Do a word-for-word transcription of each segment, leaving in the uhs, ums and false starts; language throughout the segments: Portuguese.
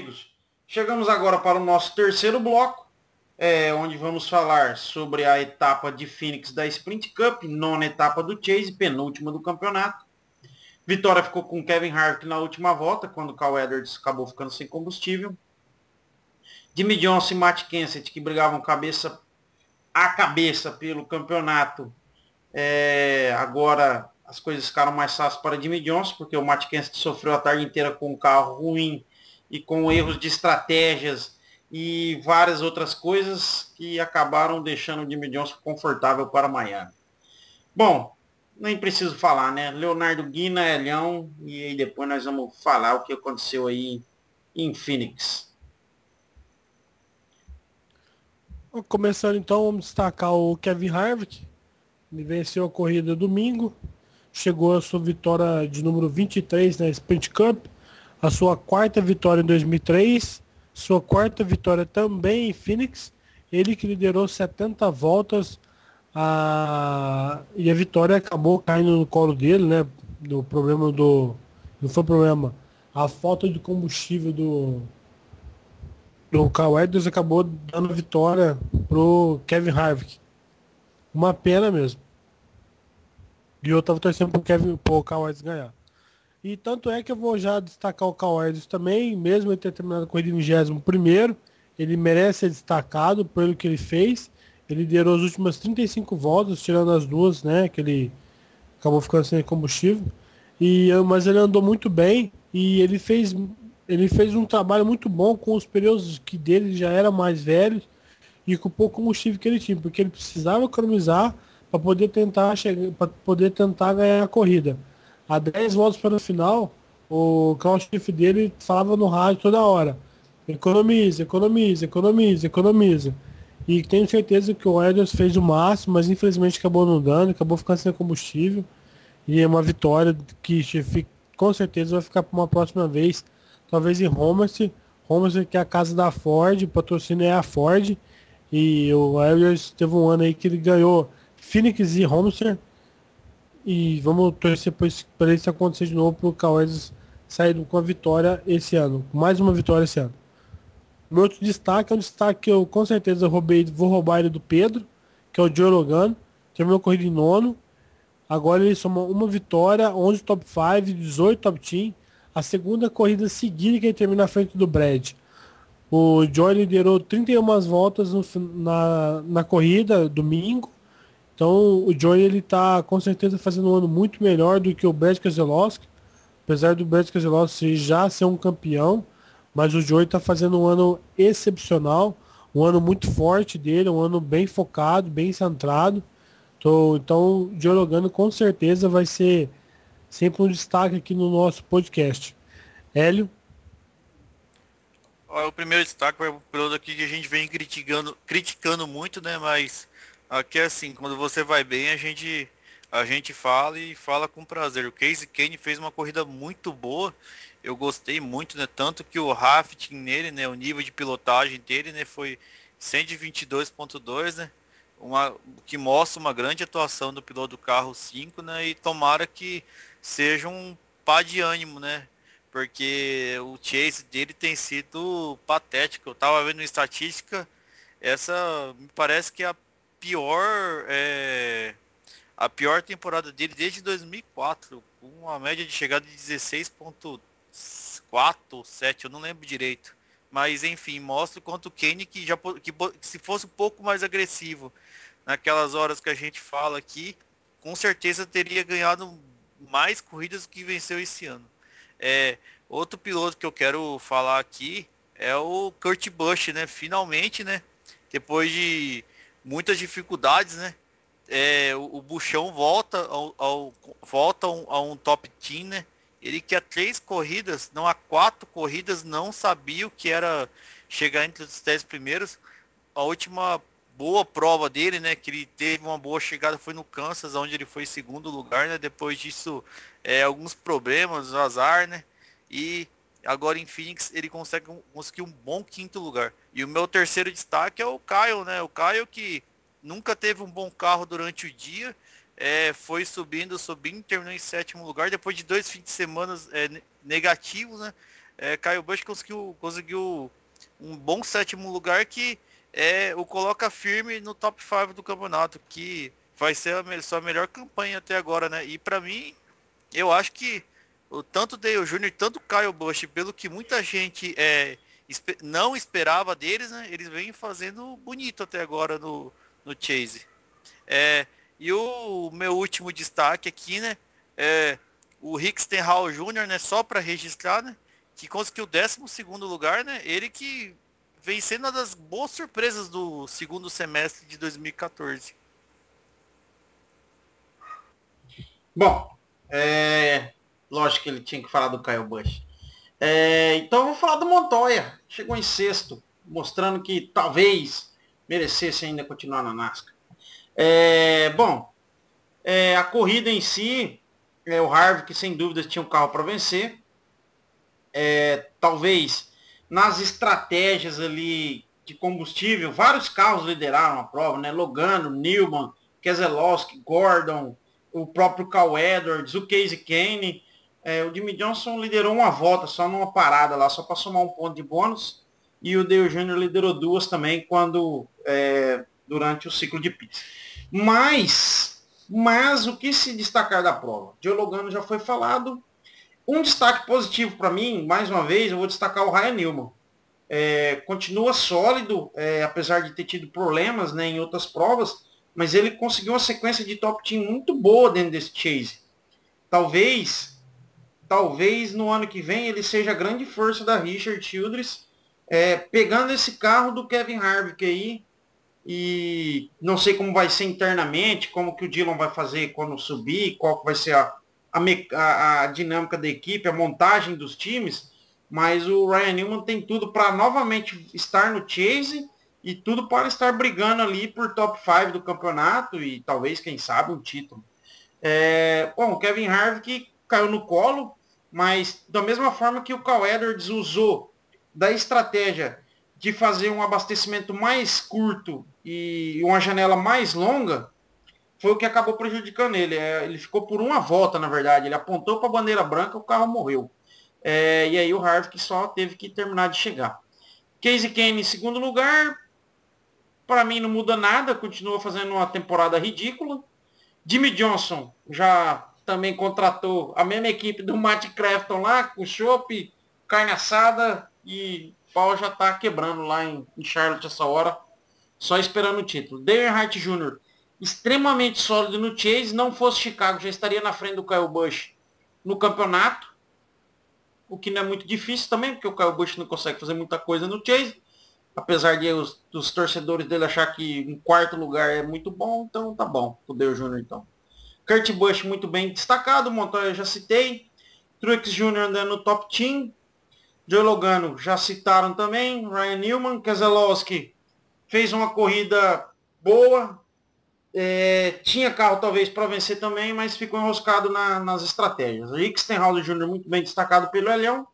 amigos, chegamos agora para o nosso terceiro bloco, é, onde vamos falar sobre a etapa de Phoenix da Sprint Cup, nona etapa do Chase, penúltima do campeonato. Vitória ficou com Kevin Harvick na última volta, quando o Carl Edwards acabou ficando sem combustível. Jimmy Johnson e Matt Kenseth, que brigavam cabeça a cabeça pelo campeonato, é, agora as coisas ficaram mais fáceis para Jimmy Johnson, porque o Matt Kenseth sofreu a tarde inteira com um carro ruim e com erros de estratégias e várias outras coisas que acabaram deixando o Jimmy Johnson confortável para Miami. Bom, nem preciso falar, né? Leonardo Guina é leão, e aí depois nós vamos falar o que aconteceu aí em Phoenix. Começando então, vamos destacar o Kevin Harvick. Ele venceu a corrida domingo, chegou a sua vitória de número vinte e três na Sprint Cup, a sua quarta vitória em dois mil e três, sua quarta vitória também em Phoenix, ele que liderou setenta voltas, a... e a vitória acabou caindo no colo dele, né? Do problema do... Não foi problema, a falta de combustível do, do Carl Edwards acabou dando vitória pro Kevin Harvick. Uma pena mesmo. E eu tava torcendo pro Kevin, pro Carl Edwards ganhar. E tanto é que eu vou já destacar o Carl Edwards também, mesmo ele ter terminado a corrida em vigésimo primeiro, ele merece ser destacado pelo que ele fez. Ele liderou as últimas trinta e cinco voltas, tirando as duas, né, que ele acabou ficando sem combustível. E, mas ele andou muito bem e ele fez, ele fez um trabalho muito bom com os pneus que dele já eram mais velhos e com o pouco combustível que ele tinha, porque ele precisava economizar para poder tentar chegar, para poder tentar ganhar a corrida. A dez voltas para o final, o carro-chefe dele falava no rádio toda hora: economiza, economiza, economiza, economiza. E tenho certeza que o Edwards fez o máximo, mas infelizmente acabou não dando, acabou ficando sem combustível. E é uma vitória que com certeza vai ficar para uma próxima vez, talvez em Homestead. Homestead, que é a casa da Ford, o patrocínio é a Ford. E o Edwards teve um ano aí que ele ganhou Phoenix e Homestead. E vamos torcer para isso acontecer de novo, para o Carl Edwards sair com a vitória esse ano. Mais uma vitória esse ano. Meu outro destaque é um destaque que eu com certeza roubei, vou roubar ele do Pedro, que é o Joe Logano. Terminou a corrida em nono. Agora ele soma uma vitória, onze top cinco, dezoito top dez. A segunda corrida seguida que ele termina na frente do Brad. O Joy liderou trinta e uma voltas no, na, na corrida, domingo. Então o Joy ele tá com certeza fazendo um ano muito melhor do que o Brad Keselowski. Apesar do Brad Keselowski já ser um campeão, mas o Joy está fazendo um ano excepcional, um ano muito forte dele, um ano bem focado, bem centrado. Então, então o Joe Logano com certeza vai ser sempre um destaque aqui no nosso podcast. Hélio? O primeiro destaque é o piloto aqui que a gente vem criticando, criticando muito, né? Mas aqui é assim, quando você vai bem, a gente, a gente fala e fala com prazer. O Casey Kane fez uma corrida muito boa. Eu gostei muito, né? Tanto que o rafting nele, né? O nível de pilotagem dele, né? Foi cento e vinte e dois ponto dois, né? Uma, que mostra uma grande atuação do piloto do carro cinco, né? E tomara que seja um pá de ânimo, né? Porque o chase dele tem sido patético. Eu tava vendo estatística, essa me parece que é a pior é, a pior temporada dele desde dois mil e quatro, com uma média de chegada de dezesseis ponto quatro ou sete, eu não lembro direito. Mas enfim, mostra o quanto o Kane, que, já, que se fosse um pouco mais agressivo naquelas horas que a gente fala aqui, com certeza teria ganhado mais corridas que venceu esse ano. É, outro piloto que eu quero falar aqui é o Kurt Busch, né? Finalmente, né? Depois de muitas dificuldades, né? É, o, o Buchão volta ao, ao volta a um, a um top dez, né? Ele que há três corridas, não há quatro corridas, não sabia o que era chegar entre os dez primeiros. A última boa prova dele, né, que ele teve uma boa chegada, foi no Kansas, onde ele foi em segundo lugar, né? Depois disso, é, alguns problemas, azar, né? E agora em Phoenix ele consegue um, conseguir um bom quinto lugar. E o meu terceiro destaque é o Kyle, né? O Kyle que nunca teve um bom carro durante o dia, é, foi subindo, subindo, terminou em sétimo lugar, depois de dois fins de semana é, negativos, né? é, Kyle Busch conseguiu, conseguiu um bom sétimo lugar que é, o coloca firme no top cinco do campeonato, que vai ser a me- sua melhor campanha até agora, né? E para mim, eu acho que o tanto Dale Júnior tanto Kyle Busch, pelo que muita gente é, espe- não esperava deles, né? Eles vêm fazendo bonito até agora no, no Chase. É, e o meu último destaque aqui, né? É o Rick Stenhouse Júnior, né? Só para registrar, né? Que conseguiu o décimo segundo lugar, né? Ele que vem sendo uma das boas surpresas do segundo semestre de dois mil e quatorze. Bom, é, lógico que ele tinha que falar do Kyle Busch. É, então eu vou falar do Montoya. Chegou em sexto, mostrando que talvez merecesse ainda continuar na NASCAR. É, bom, é, a corrida em si, é, o Harvick sem dúvida tinha um carro para vencer. É, talvez nas estratégias ali de combustível, vários carros lideraram a prova, né? Logano, Newman, Keselowski, Gordon, o próprio Cal Edwards, o Casey Kane. É, o Jimmy Johnson liderou uma volta, só numa parada lá, só para somar um ponto de bônus. E o Dale Júnior liderou duas também quando é, durante o ciclo de pits. Mas, mas o que se destacar da prova? Joe Logano já foi falado. Um destaque positivo para mim, mais uma vez, eu vou destacar o Ryan Newman. É, continua sólido, é, apesar de ter tido problemas, né, em outras provas, mas ele conseguiu uma sequência de top team muito boa dentro desse Chase. Talvez, talvez no ano que vem ele seja a grande força da Richard Childress, é, pegando esse carro do Kevin Harvick aí, e não sei como vai ser internamente, como que o Dillon vai fazer quando subir, qual que vai ser a, a, a, a dinâmica da equipe, a montagem dos times, mas o Ryan Newman tem tudo para novamente estar no Chase e tudo para estar brigando ali por top cinco do campeonato e talvez, quem sabe, um título. É, bom, o Kevin Harvick caiu no colo, mas da mesma forma que o Cal Edwards usou da estratégia de fazer um abastecimento mais curto e uma janela mais longa, foi o que acabou prejudicando ele. É, ele ficou por uma volta, na verdade. Ele apontou para a bandeira branca, o carro morreu. É, e aí o Harvick só teve que terminar de chegar. Casey Kane em segundo lugar, para mim não muda nada, continua fazendo uma temporada ridícula. Jimmy Johnson já também contratou a mesma equipe do Matt Crafton lá, com chopp, carne assada e o pau já tá quebrando lá em, em Charlotte essa hora, só esperando o título. Dale Earnhardt Júnior, extremamente sólido no Chase, não fosse Chicago, já estaria na frente do Kyle Busch no campeonato, o que não é muito difícil também, porque o Kyle Busch não consegue fazer muita coisa no Chase, apesar de os, os torcedores dele achar que em quarto lugar é muito bom, então tá bom, o Dale Júnior então. Kurt Busch muito bem destacado, Montoya já citei, Truex Júnior andando no top team, Joe Logano já citaram também, Ryan Newman, Keselowski fez uma corrida boa, é, tinha carro talvez para vencer também, mas ficou enroscado na, nas estratégias. Rick Stenhouse Júnior muito bem destacado pelo Elhão.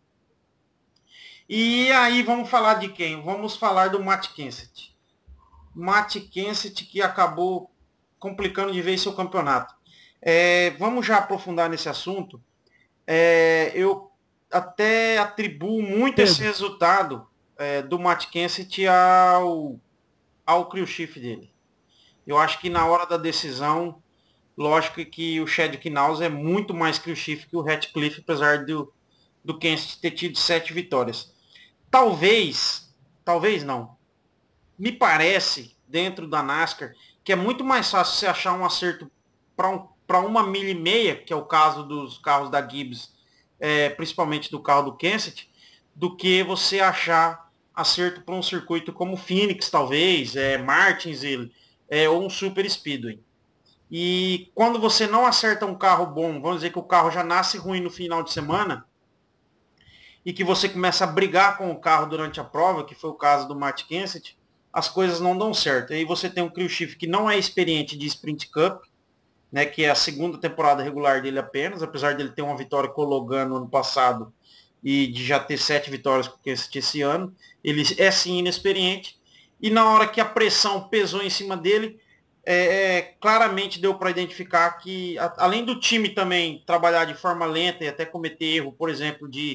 E aí vamos falar de quem? Vamos falar do Matt Kenseth. Matt Kenseth que acabou complicando de vez seu campeonato. É, vamos já aprofundar nesse assunto. É, eu até atribuo muito Pedro. esse resultado é, do Matt Kenseth ao, ao crew chief dele. Eu acho que na hora da decisão, lógico que o Chad Knaus é muito mais crew chief que o Ratcliffe, apesar do, do Kenseth ter tido sete vitórias. Talvez, talvez não. Me parece, dentro da NASCAR, que é muito mais fácil você achar um acerto para um, para uma milha e meia, que é o caso dos carros da Gibbs, é, principalmente do carro do Kenseth, do que você achar acerto para um circuito como Phoenix, talvez, é, Martinsville, é, ou um Super Speedway. E quando você não acerta um carro bom, vamos dizer que o carro já nasce ruim no final de semana, e que você começa a brigar com o carro durante a prova, que foi o caso do Matt Kenseth, as coisas não dão certo. Aí você tem um crew chief que não é experiente de Sprint Cup, né, que é a segunda temporada regular dele apenas, apesar dele ter uma vitória com o Logan no ano passado e de já ter sete vitórias com o Kenseth esse ano. Ele é sim inexperiente. E na hora que a pressão pesou em cima dele, é, é, claramente deu para identificar que, a, além do time também trabalhar de forma lenta e até cometer erro, por exemplo, de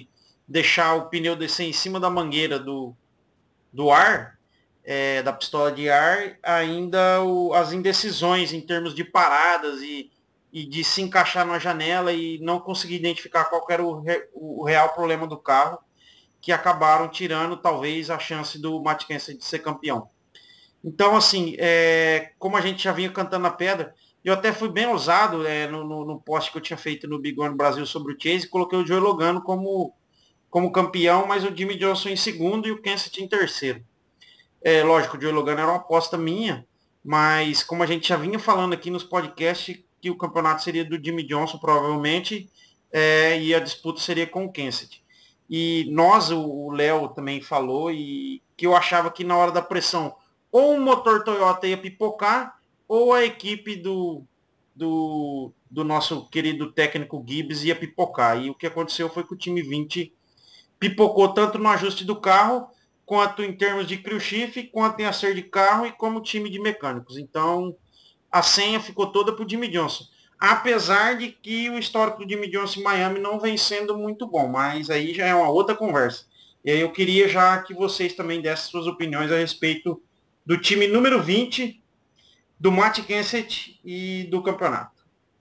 deixar o pneu descer em cima da mangueira do, do ar, é, da pistola de ar, ainda o, as indecisões em termos de paradas e, e de se encaixar na janela e não conseguir identificar qual era o, re, o real problema do carro, que acabaram tirando talvez a chance do Matt Kenseth de ser campeão. Então, assim, é, como a gente já vinha cantando na pedra, eu até fui bem ousado é, no, no, no post que eu tinha feito no Big One Brasil sobre o Chase, coloquei o Joey Logano como, como campeão, mas o Jimmy Johnson em segundo e o Kenseth em terceiro. É, lógico, o Joey Logano era uma aposta minha, mas como a gente já vinha falando aqui nos podcasts, que o campeonato seria do Jimmy Johnson, provavelmente, é, e a disputa seria com o Kenseth. E nós, o Léo também falou, e que eu achava que na hora da pressão, ou o motor Toyota ia pipocar, ou a equipe do, do, do nosso querido técnico Gibbs ia pipocar. E o que aconteceu foi que o time vinte pipocou tanto no ajuste do carro, quanto em termos de crew chief, quanto em acerto de carro e como time de mecânicos. Então, a senha ficou toda para o Jimmy Johnson. Apesar de que o histórico do Jimmy Johnson em Miami não vem sendo muito bom, mas aí já é uma outra conversa. E aí eu queria já que vocês também dessem suas opiniões a respeito do time número vinte, do Matt Kenseth e do campeonato.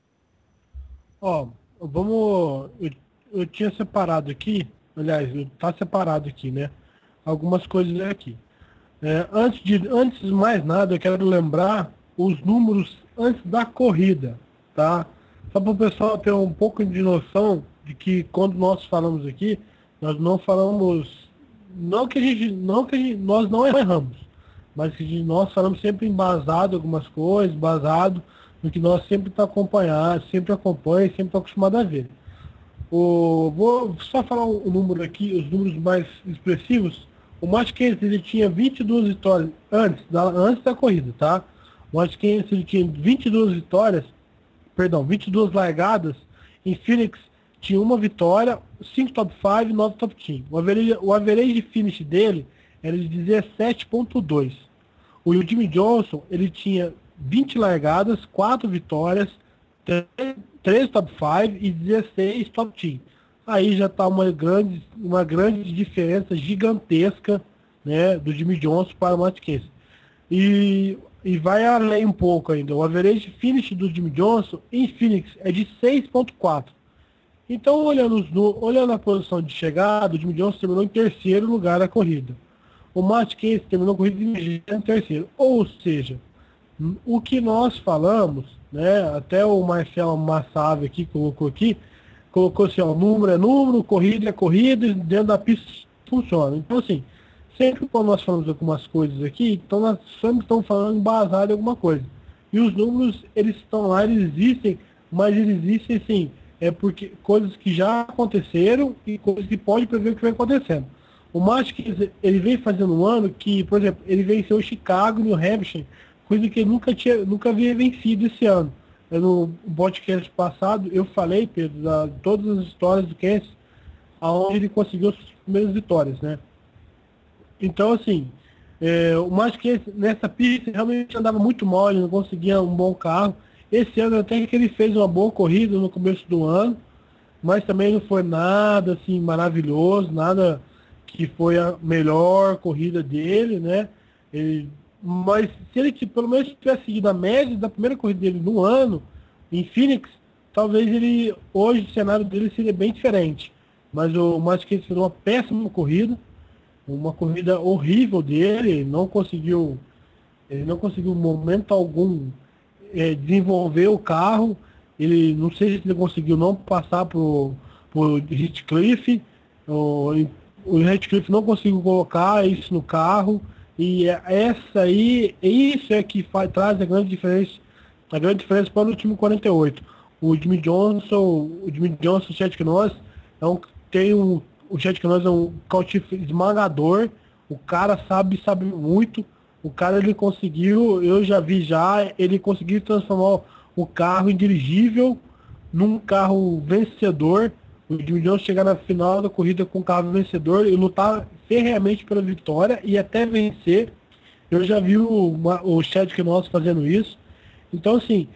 Ó, vamos... Eu, eu tinha separado aqui, aliás, tá separado aqui, né? Algumas coisas aqui. É, antes, de, antes de mais nada, eu quero lembrar os números antes da corrida, tá? Só para o pessoal ter um pouco de noção de que quando nós falamos aqui, nós não falamos, não que a gente, não que a gente, nós não erramos, mas que nós falamos sempre embasado algumas coisas, basado no que nós sempre está acompanhando, sempre acompanha, sempre está acostumado a ver. O, vou só falar o número aqui, os números mais expressivos. O Matt Kenseth ele tinha vinte e duas vitórias antes da, antes da corrida, tá? O Matt Kenseth ele tinha vinte e duas vitórias, perdão, vinte e duas largadas. Em Phoenix tinha uma vitória, cinco top cinco, nove top dez. O average, o average finish dele era de dezessete ponto dois. O Jimmy Johnson ele tinha vinte largadas, quatro vitórias, três top cinco e dezesseis top dez. Aí já está uma grande, uma grande diferença gigantesca, né, do Jimmy Johnson para o Matt Kenseth. E, e vai além um pouco ainda. O average finish do Jimmy Johnson em Phoenix é de seis ponto quatro. Então, olhando, no, olhando a posição de chegada, o Jimmy Johnson terminou em terceiro lugar na corrida. O Matt Kenseth terminou a corrida em terceiro. Ou seja, o que nós falamos, né, até o Marcelo Massave aqui colocou aqui, colocou assim, ó, número é número, corrida é corrida, dentro da pista funciona. Então, assim, sempre quando nós falamos algumas coisas aqui, então nós sempre estamos falando embasado em alguma coisa. E os números, eles estão lá, eles existem, mas eles existem, assim, é porque coisas que já aconteceram e coisas que pode prever o que vai acontecendo. O Matt Kenseth, ele vem fazendo um ano que, por exemplo, ele venceu o Chicago, New Hampshire, coisa que ele nunca, tinha, nunca havia vencido esse ano. Eu, no podcast passado, eu falei, Pedro, de todas as histórias do Kenseth, aonde ele conseguiu as primeiras vitórias, né? Então, assim, é, o Matt Kenseth nessa pista realmente andava muito mal, ele não conseguia um bom carro. Esse ano até que ele fez uma boa corrida no começo do ano, mas também não foi nada assim maravilhoso, nada que foi a melhor corrida dele, né? Ele, mas se ele pelo menos tivesse seguido a média da primeira corrida dele no ano, em Phoenix, talvez ele, hoje o cenário dele seria bem diferente. Mas o Matt Kenseth fez uma péssima corrida, uma corrida horrível dele, ele não conseguiu, ele não conseguiu momento algum é, desenvolver o carro. Ele, não sei se ele conseguiu não passar pro, pro Hinchcliffe, o, o Hinchcliffe não conseguiu colocar isso no carro, e essa aí, isso é que faz, traz a grande diferença, a grande diferença para o time quarenta e oito. O Jimmy Johnson, o Jimmy Johnson, o Chad Knaus, é um, tem um, o Chad Knaus é um cautífero esmagador, o cara sabe, sabe muito, o cara ele conseguiu, eu já vi já, ele conseguiu transformar o carro em dirigível num carro vencedor. O Jimmy Johnson chegar na final da corrida com um carro vencedor e lutar ferreamente pela vitória e até vencer. Eu já vi o, o Chad Knaus fazendo isso. Então, assim,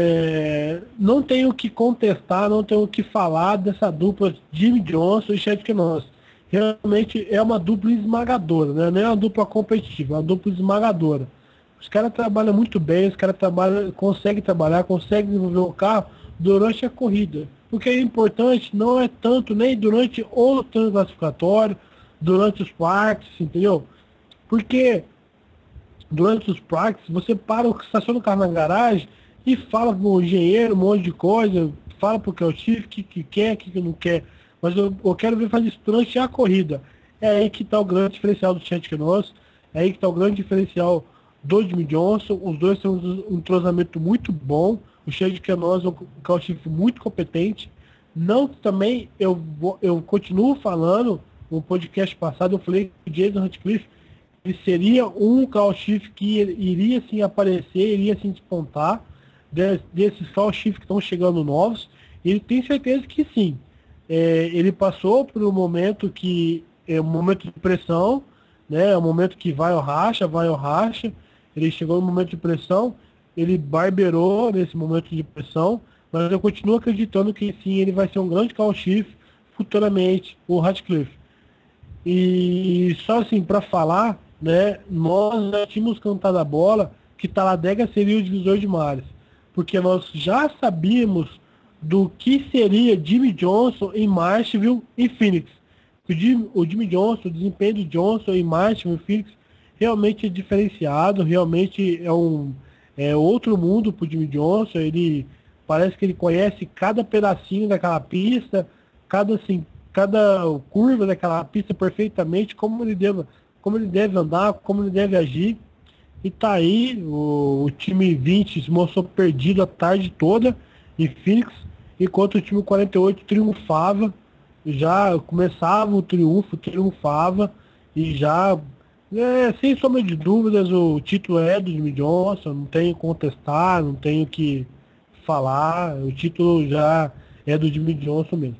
é, não tenho o que contestar, não tenho o que falar dessa dupla Jimmy Johnson e Chad Knaus. realmente é uma dupla esmagadora, né? Não é uma dupla competitiva, é uma dupla esmagadora. Os caras trabalham muito bem, os caras trabalham, conseguem trabalhar, conseguem desenvolver o carro durante a corrida. O que é importante não é tanto nem durante o treino classificatório, durante os parques, entendeu? Porque durante os parques você para, estaciona o carro na garagem e fala com o engenheiro um monte de coisa, fala pro que é o Chief, o que, que quer, o que, que não quer. Mas eu, eu quero ver fazer isso durante a corrida. É aí que está o grande diferencial do Chad Knossi, é aí que está o grande diferencial do Jimmy Johnson. Os dois têm um entrosamento muito bom. O Chad Knossi é um carro Chief muito competente. Não também, eu, vou, eu continuo falando, no podcast passado eu falei que o Jason Ratcliffe ele seria um call shift que iria sim aparecer, iria sim despontar desses call shift que estão chegando novos. Ele tem certeza que sim. É, ele passou por um momento que é um momento de pressão, né? É um momento que vai ao racha, vai ao racha. Ele chegou no momento de pressão, ele barbeirou nesse momento de pressão, mas eu continuo acreditando que sim, ele vai ser um grande call shift futuramente, o Ratcliffe. E só assim, para falar, né, nós já tínhamos cantado a bola que Talladega seria o divisor de mares, porque nós já sabíamos do que seria Jimmy Johnson em Martinsville e Phoenix. O Jimmy, o Jimmy Johnson, o desempenho do Johnson em Martinsville e Phoenix realmente é diferenciado, realmente é um é outro mundo para o Jimmy Johnson. Ele parece que ele conhece cada pedacinho daquela pista, cada assim, cada curva daquela pista perfeitamente, como ele deve, como ele deve andar, como ele deve agir. E tá aí, o, o time vinte se mostrou perdido a tarde toda em Phoenix, enquanto o time quarenta e oito triunfava, já começava o triunfo, triunfava, e já, é, sem sombra de dúvidas, o título é do Jimmy Johnson, não tenho que contestar, não tenho que falar, o título já é do Jimmy Johnson mesmo.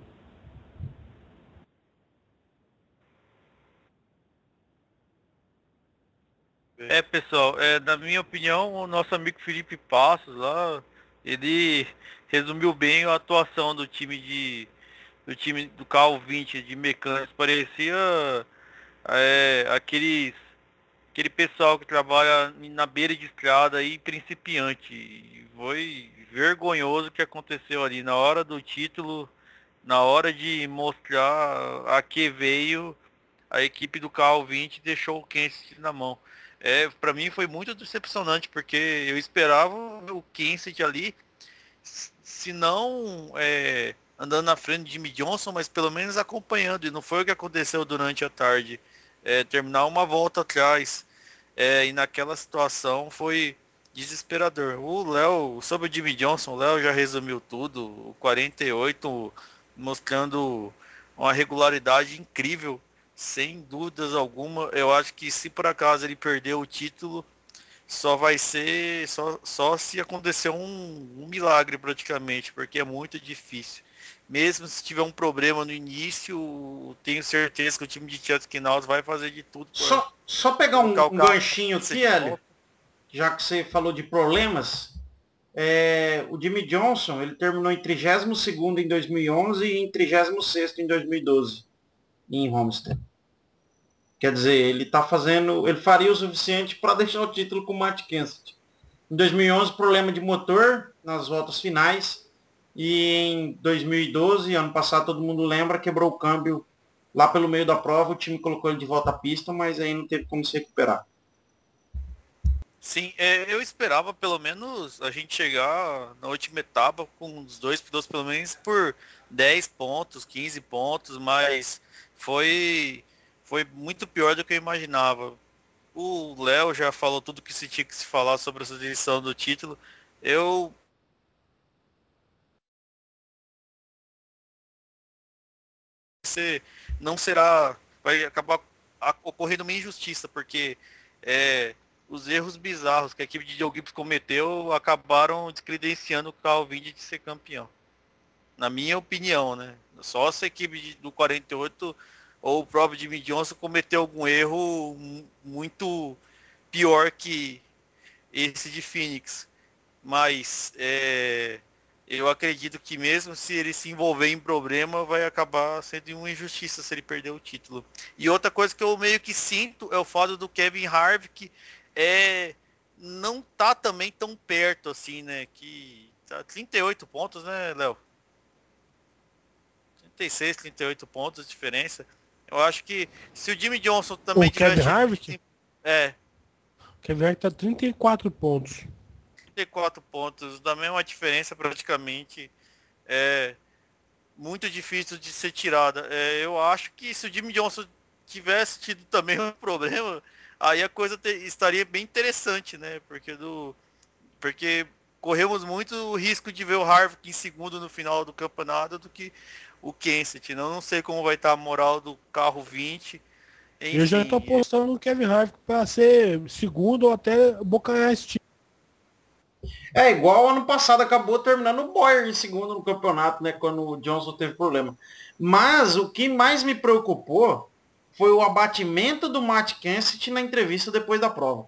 É, pessoal, é, na minha opinião, o nosso amigo Felipe Passos lá, ele resumiu bem a atuação do time de do time do carro vinte de mecânicos. Parecia é, aqueles aquele pessoal que trabalha na beira de estrada e principiante. E foi vergonhoso o que aconteceu ali na hora do título, na hora de mostrar a que veio. A equipe do carro vinte deixou o Kenseth na mão. É, para mim foi muito decepcionante, porque eu esperava o Kenseth ali, se não é, andando na frente de Jimmy Johnson, mas pelo menos acompanhando, e não foi o que aconteceu durante a tarde. É, terminar uma volta atrás, é, e naquela situação foi desesperador. O Léo, sobre o Jimmy Johnson, o Léo já resumiu tudo, o quarenta e oito mostrando uma regularidade incrível, sem dúvidas alguma. Eu acho que se por acaso ele perder o título, só vai ser só, só se acontecer um, um milagre praticamente, porque é muito difícil. Mesmo se tiver um problema no início, tenho certeza que o time de Chad Knossi vai fazer de tudo para Só, só pegar um, colocar o um carro ganchinho aqui, de Hélio, volta. já que você falou de problemas. É, o Jimmy Johnson, ele terminou em trigésimo segundo em dois mil e onze e em trigésimo sexto em dois mil e doze em Homestead. Quer dizer, ele tá fazendo, ele faria o suficiente para deixar o título com o Matt Kenseth. Em dois mil e onze, problema de motor nas voltas finais. E em dois mil e doze, ano passado, todo mundo lembra, quebrou o câmbio lá pelo meio da prova. O time colocou ele de volta à pista, mas aí não teve como se recuperar. Sim, é, eu esperava pelo menos a gente chegar na última etapa com os dois pilotos pelo menos por dez pontos, quinze pontos, mas foi, foi muito pior do que eu imaginava. O Léo já falou tudo que se tinha que se falar sobre essa edição do título. Eu você não será, vai acabar a- ocorrendo uma injustiça, porque é, os erros bizarros que a equipe de Joe Gibbs cometeu acabaram descredenciando o Calvin de ser campeão. Na minha opinião, né? Só se a equipe de- do quarenta e oito ou o próprio Jimmy Johnson cometeu algum erro mu- muito pior que esse de Phoenix. Mas é, eu acredito que mesmo se ele se envolver em problema, vai acabar sendo uma injustiça se ele perder o título. E outra coisa que eu meio que sinto é o fato do Kevin Harvick é, não tá também tão perto assim, né? Que tá trinta e oito pontos, né, Léo? trinta e seis, trinta e oito pontos de diferença. Eu acho que se o Jimmy Johnson também o Kevin Harvick? É. O Kevin Harvick tá trinta e quatro pontos. trinta e quatro pontos, da mesma diferença praticamente, é muito difícil de ser tirada. É, eu acho que se o Jimmy Johnson tivesse tido também um problema, aí a coisa te, estaria bem interessante, né? Porque, do, porque corremos muito o risco de ver o Harvick em segundo no final do campeonato do que o Kenseth. Não, não sei como vai estar a moral do carro vinte. Enfim, eu já tô apostando no Kevin Harvick para ser segundo ou até bocanhar esse time. É igual ano passado, acabou terminando o Bowyer em segundo no campeonato, né? Quando o Johnson teve problema. Mas o que mais me preocupou foi o abatimento do Matt Kenseth na entrevista depois da prova.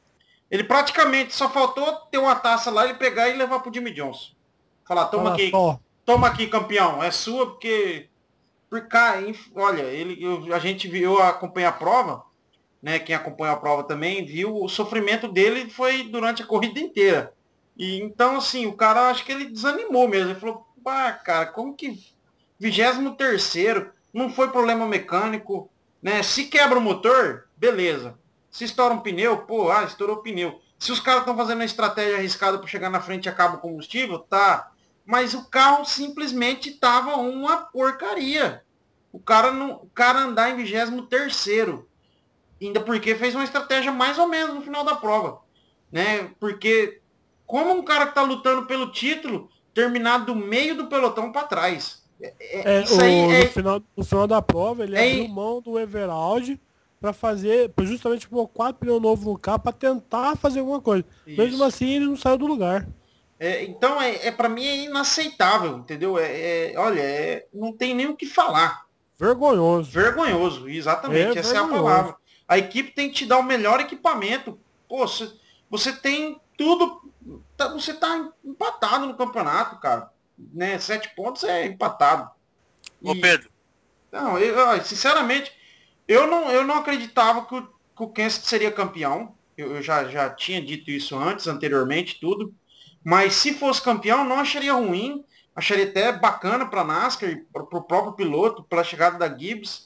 Ele praticamente só faltou ter uma taça lá, ele pegar e levar pro Jimmy Johnson. Falar, toma Fala aqui, só. toma aqui, campeão, é sua, porque. Por cá, olha, ele, eu, a gente viu, eu acompanhei a prova, né? Quem acompanhou a prova também viu o sofrimento dele foi durante a corrida inteira. E então, assim, o cara, acho que ele desanimou mesmo. Ele falou, pá, cara, como que vigésimo terceiro, não foi problema mecânico, né? Se quebra o motor, beleza. Se estoura um pneu, pô, ah, estourou o pneu. Se os caras estão fazendo uma estratégia arriscada para chegar na frente e acaba o combustível, tá. Mas o carro simplesmente tava uma porcaria. O cara, não, o cara andar em vigésimo terceiro. Ainda porque fez uma estratégia mais ou menos no final da prova. Né? Porque como um cara que tá lutando pelo título, terminar do meio do pelotão para trás. É, é, isso o, aí é... no, final, no final da prova, ele é... abriu mão do Everaldi para fazer, pra justamente pôr quatro pneus novos no carro para tentar fazer alguma coisa. Isso. Mesmo assim, ele não saiu do lugar. É, então, é, é para mim é inaceitável, entendeu? É, é, olha, é, não tem nem o que falar. Vergonhoso. Vergonhoso, exatamente, é essa vergonhoso. é a palavra. A equipe tem que te dar o melhor equipamento. Pô, você, você tem tudo, tá, você tá empatado no campeonato, cara. Né? Sete pontos é empatado. E, Ô Pedro. Não, eu, sinceramente, eu não, eu não acreditava que o, que o Kenseth seria campeão. Eu, eu já, já tinha dito isso antes, anteriormente, tudo. Mas se fosse campeão, não acharia ruim. Acharia até bacana para a NASCAR, para o próprio piloto, pela chegada da Gibbs.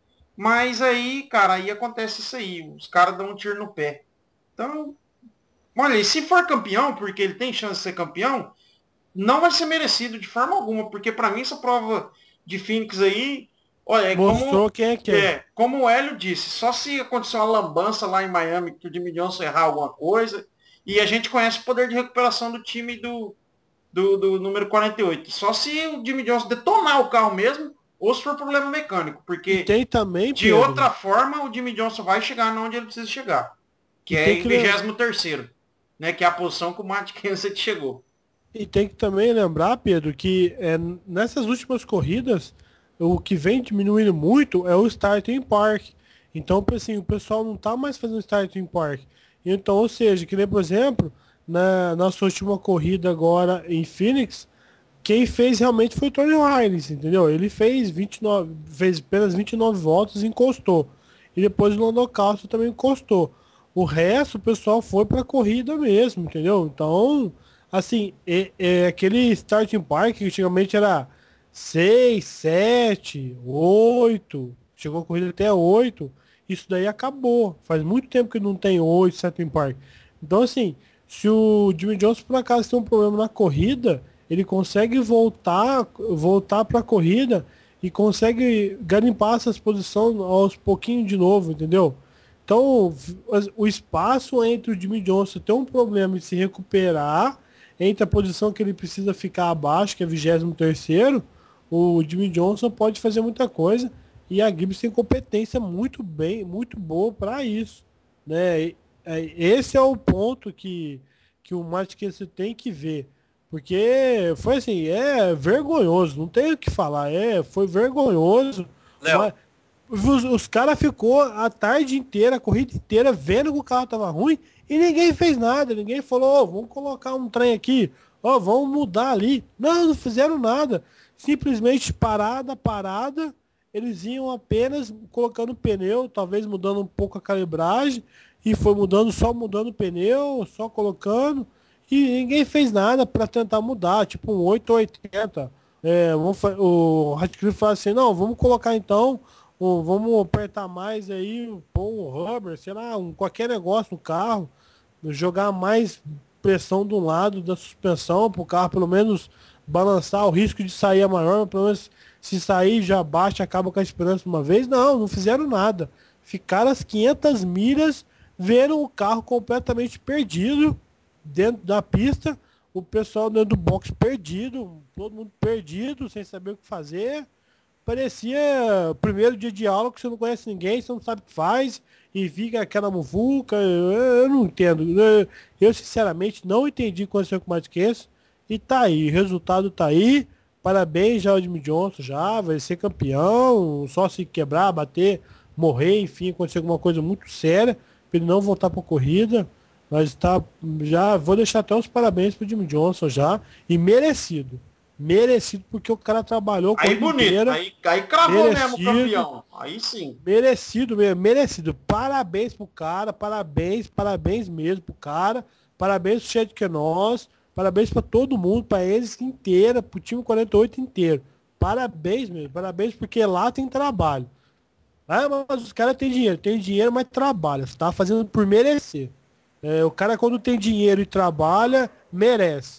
Mas aí, cara, aí acontece isso aí. Os caras dão um tiro no pé. Então, olha, e se for campeão, porque ele tem chance de ser campeão, não vai ser merecido de forma alguma. Porque para mim essa prova de Phoenix aí, olha, é mostrou como, quem é quem. É, como o Hélio disse, só se acontecer uma lambança lá em Miami, que o Jimmy Johnson errar alguma coisa. E a gente conhece o poder de recuperação do time do, do, do número quarenta e oito. Só se o Jimmy Johnson detonar o carro mesmo, ou se for problema mecânico. Porque e tem também, de Pedro, outra forma o Jimmy Johnson vai chegar onde ele precisa chegar. Que é em vigésimo terceiro. Né, que é a posição que o Matt Kenseth chegou. E tem que também lembrar, Pedro, que é, nessas últimas corridas, o que vem diminuindo muito é o starting park. Então, assim, o pessoal não tá mais fazendo starting park. Então, ou seja, que nem, por exemplo, na nossa última corrida agora em Phoenix, quem fez realmente foi o Tony Hines, entendeu? Ele fez, vinte e nove, fez apenas vinte e nove voltas e encostou. E depois o Lando Castro também encostou. O resto, o pessoal foi para a corrida mesmo, entendeu? Então, assim, é, é aquele starting park que antigamente era seis, sete, oito, chegou a corrida até oito. Isso daí acabou. Faz muito tempo que não tem oito starting park. Então, assim, se o Jimmy Johnson por acaso tem um problema na corrida, ele consegue voltar, voltar para a corrida e consegue garimpar essas posições aos pouquinhos de novo, entendeu? Então, o espaço entre o Jimmy Johnson ter um problema e se recuperar, entre a posição que ele precisa ficar abaixo, que é vigésimo terceiro, o Jimmy Johnson pode fazer muita coisa. E a Gibbs tem competência muito bem, muito boa para isso, né? Esse é o ponto que, que o Matt Kenseth tem que ver, porque foi assim, é vergonhoso, não tem o que falar, é, foi vergonhoso. Mas, os, os caras ficou a tarde inteira, a corrida inteira, vendo que o carro tava ruim e ninguém fez nada, ninguém falou, oh, vamos colocar um trem aqui, Ó, oh, vamos mudar ali. Não, não fizeram nada. Simplesmente parada, parada. Eles iam apenas colocando pneu, talvez mudando um pouco a calibragem. E foi mudando, só mudando o pneu, só colocando. E ninguém fez nada para tentar mudar, tipo um oito ou oitenta. É, vamos, o Radcliffe fala assim, não, vamos colocar então, um, vamos apertar mais aí, pôr um rubber, sei lá, um, qualquer negócio no carro, jogar mais pressão de um lado da suspensão para o carro pelo menos balançar, o risco de sair é maior, pelo menos se sair já baixa, acaba com a esperança uma vez. Não, não fizeram nada. Ficaram as quinhentas milhas, viram o carro completamente perdido dentro da pista, o pessoal dentro do box perdido, todo mundo perdido, sem saber o que fazer. Parecia o primeiro dia de aula que você não conhece ninguém, você não sabe o que faz, e fica aquela muvuca. Eu, eu não entendo. Eu, eu, sinceramente, não entendi o que aconteceu com o Marquez. E tá aí, o resultado tá aí. Parabéns já ao Jimmy Johnson, já vai ser campeão. Só se quebrar, bater, morrer, enfim, acontecer alguma coisa muito séria, para ele não voltar para a corrida. Mas tá, já vou deixar até os parabéns pro Jimmy Johnson já. E merecido. Merecido, porque o cara trabalhou com Aí bonito, inteira, aí, aí cravou mesmo o campeão. Aí sim. Merecido mesmo, merecido. Parabéns pro cara, parabéns, parabéns mesmo pro cara. Parabéns pro Chad Kenoss, parabéns pra todo mundo, pra eles inteira, pro time quarenta e oito inteiro. Parabéns mesmo, parabéns, porque lá tem trabalho. Ah, mas os caras têm dinheiro, tem dinheiro, mas trabalha. Você tá fazendo por merecer. É, o cara quando tem dinheiro e trabalha, merece.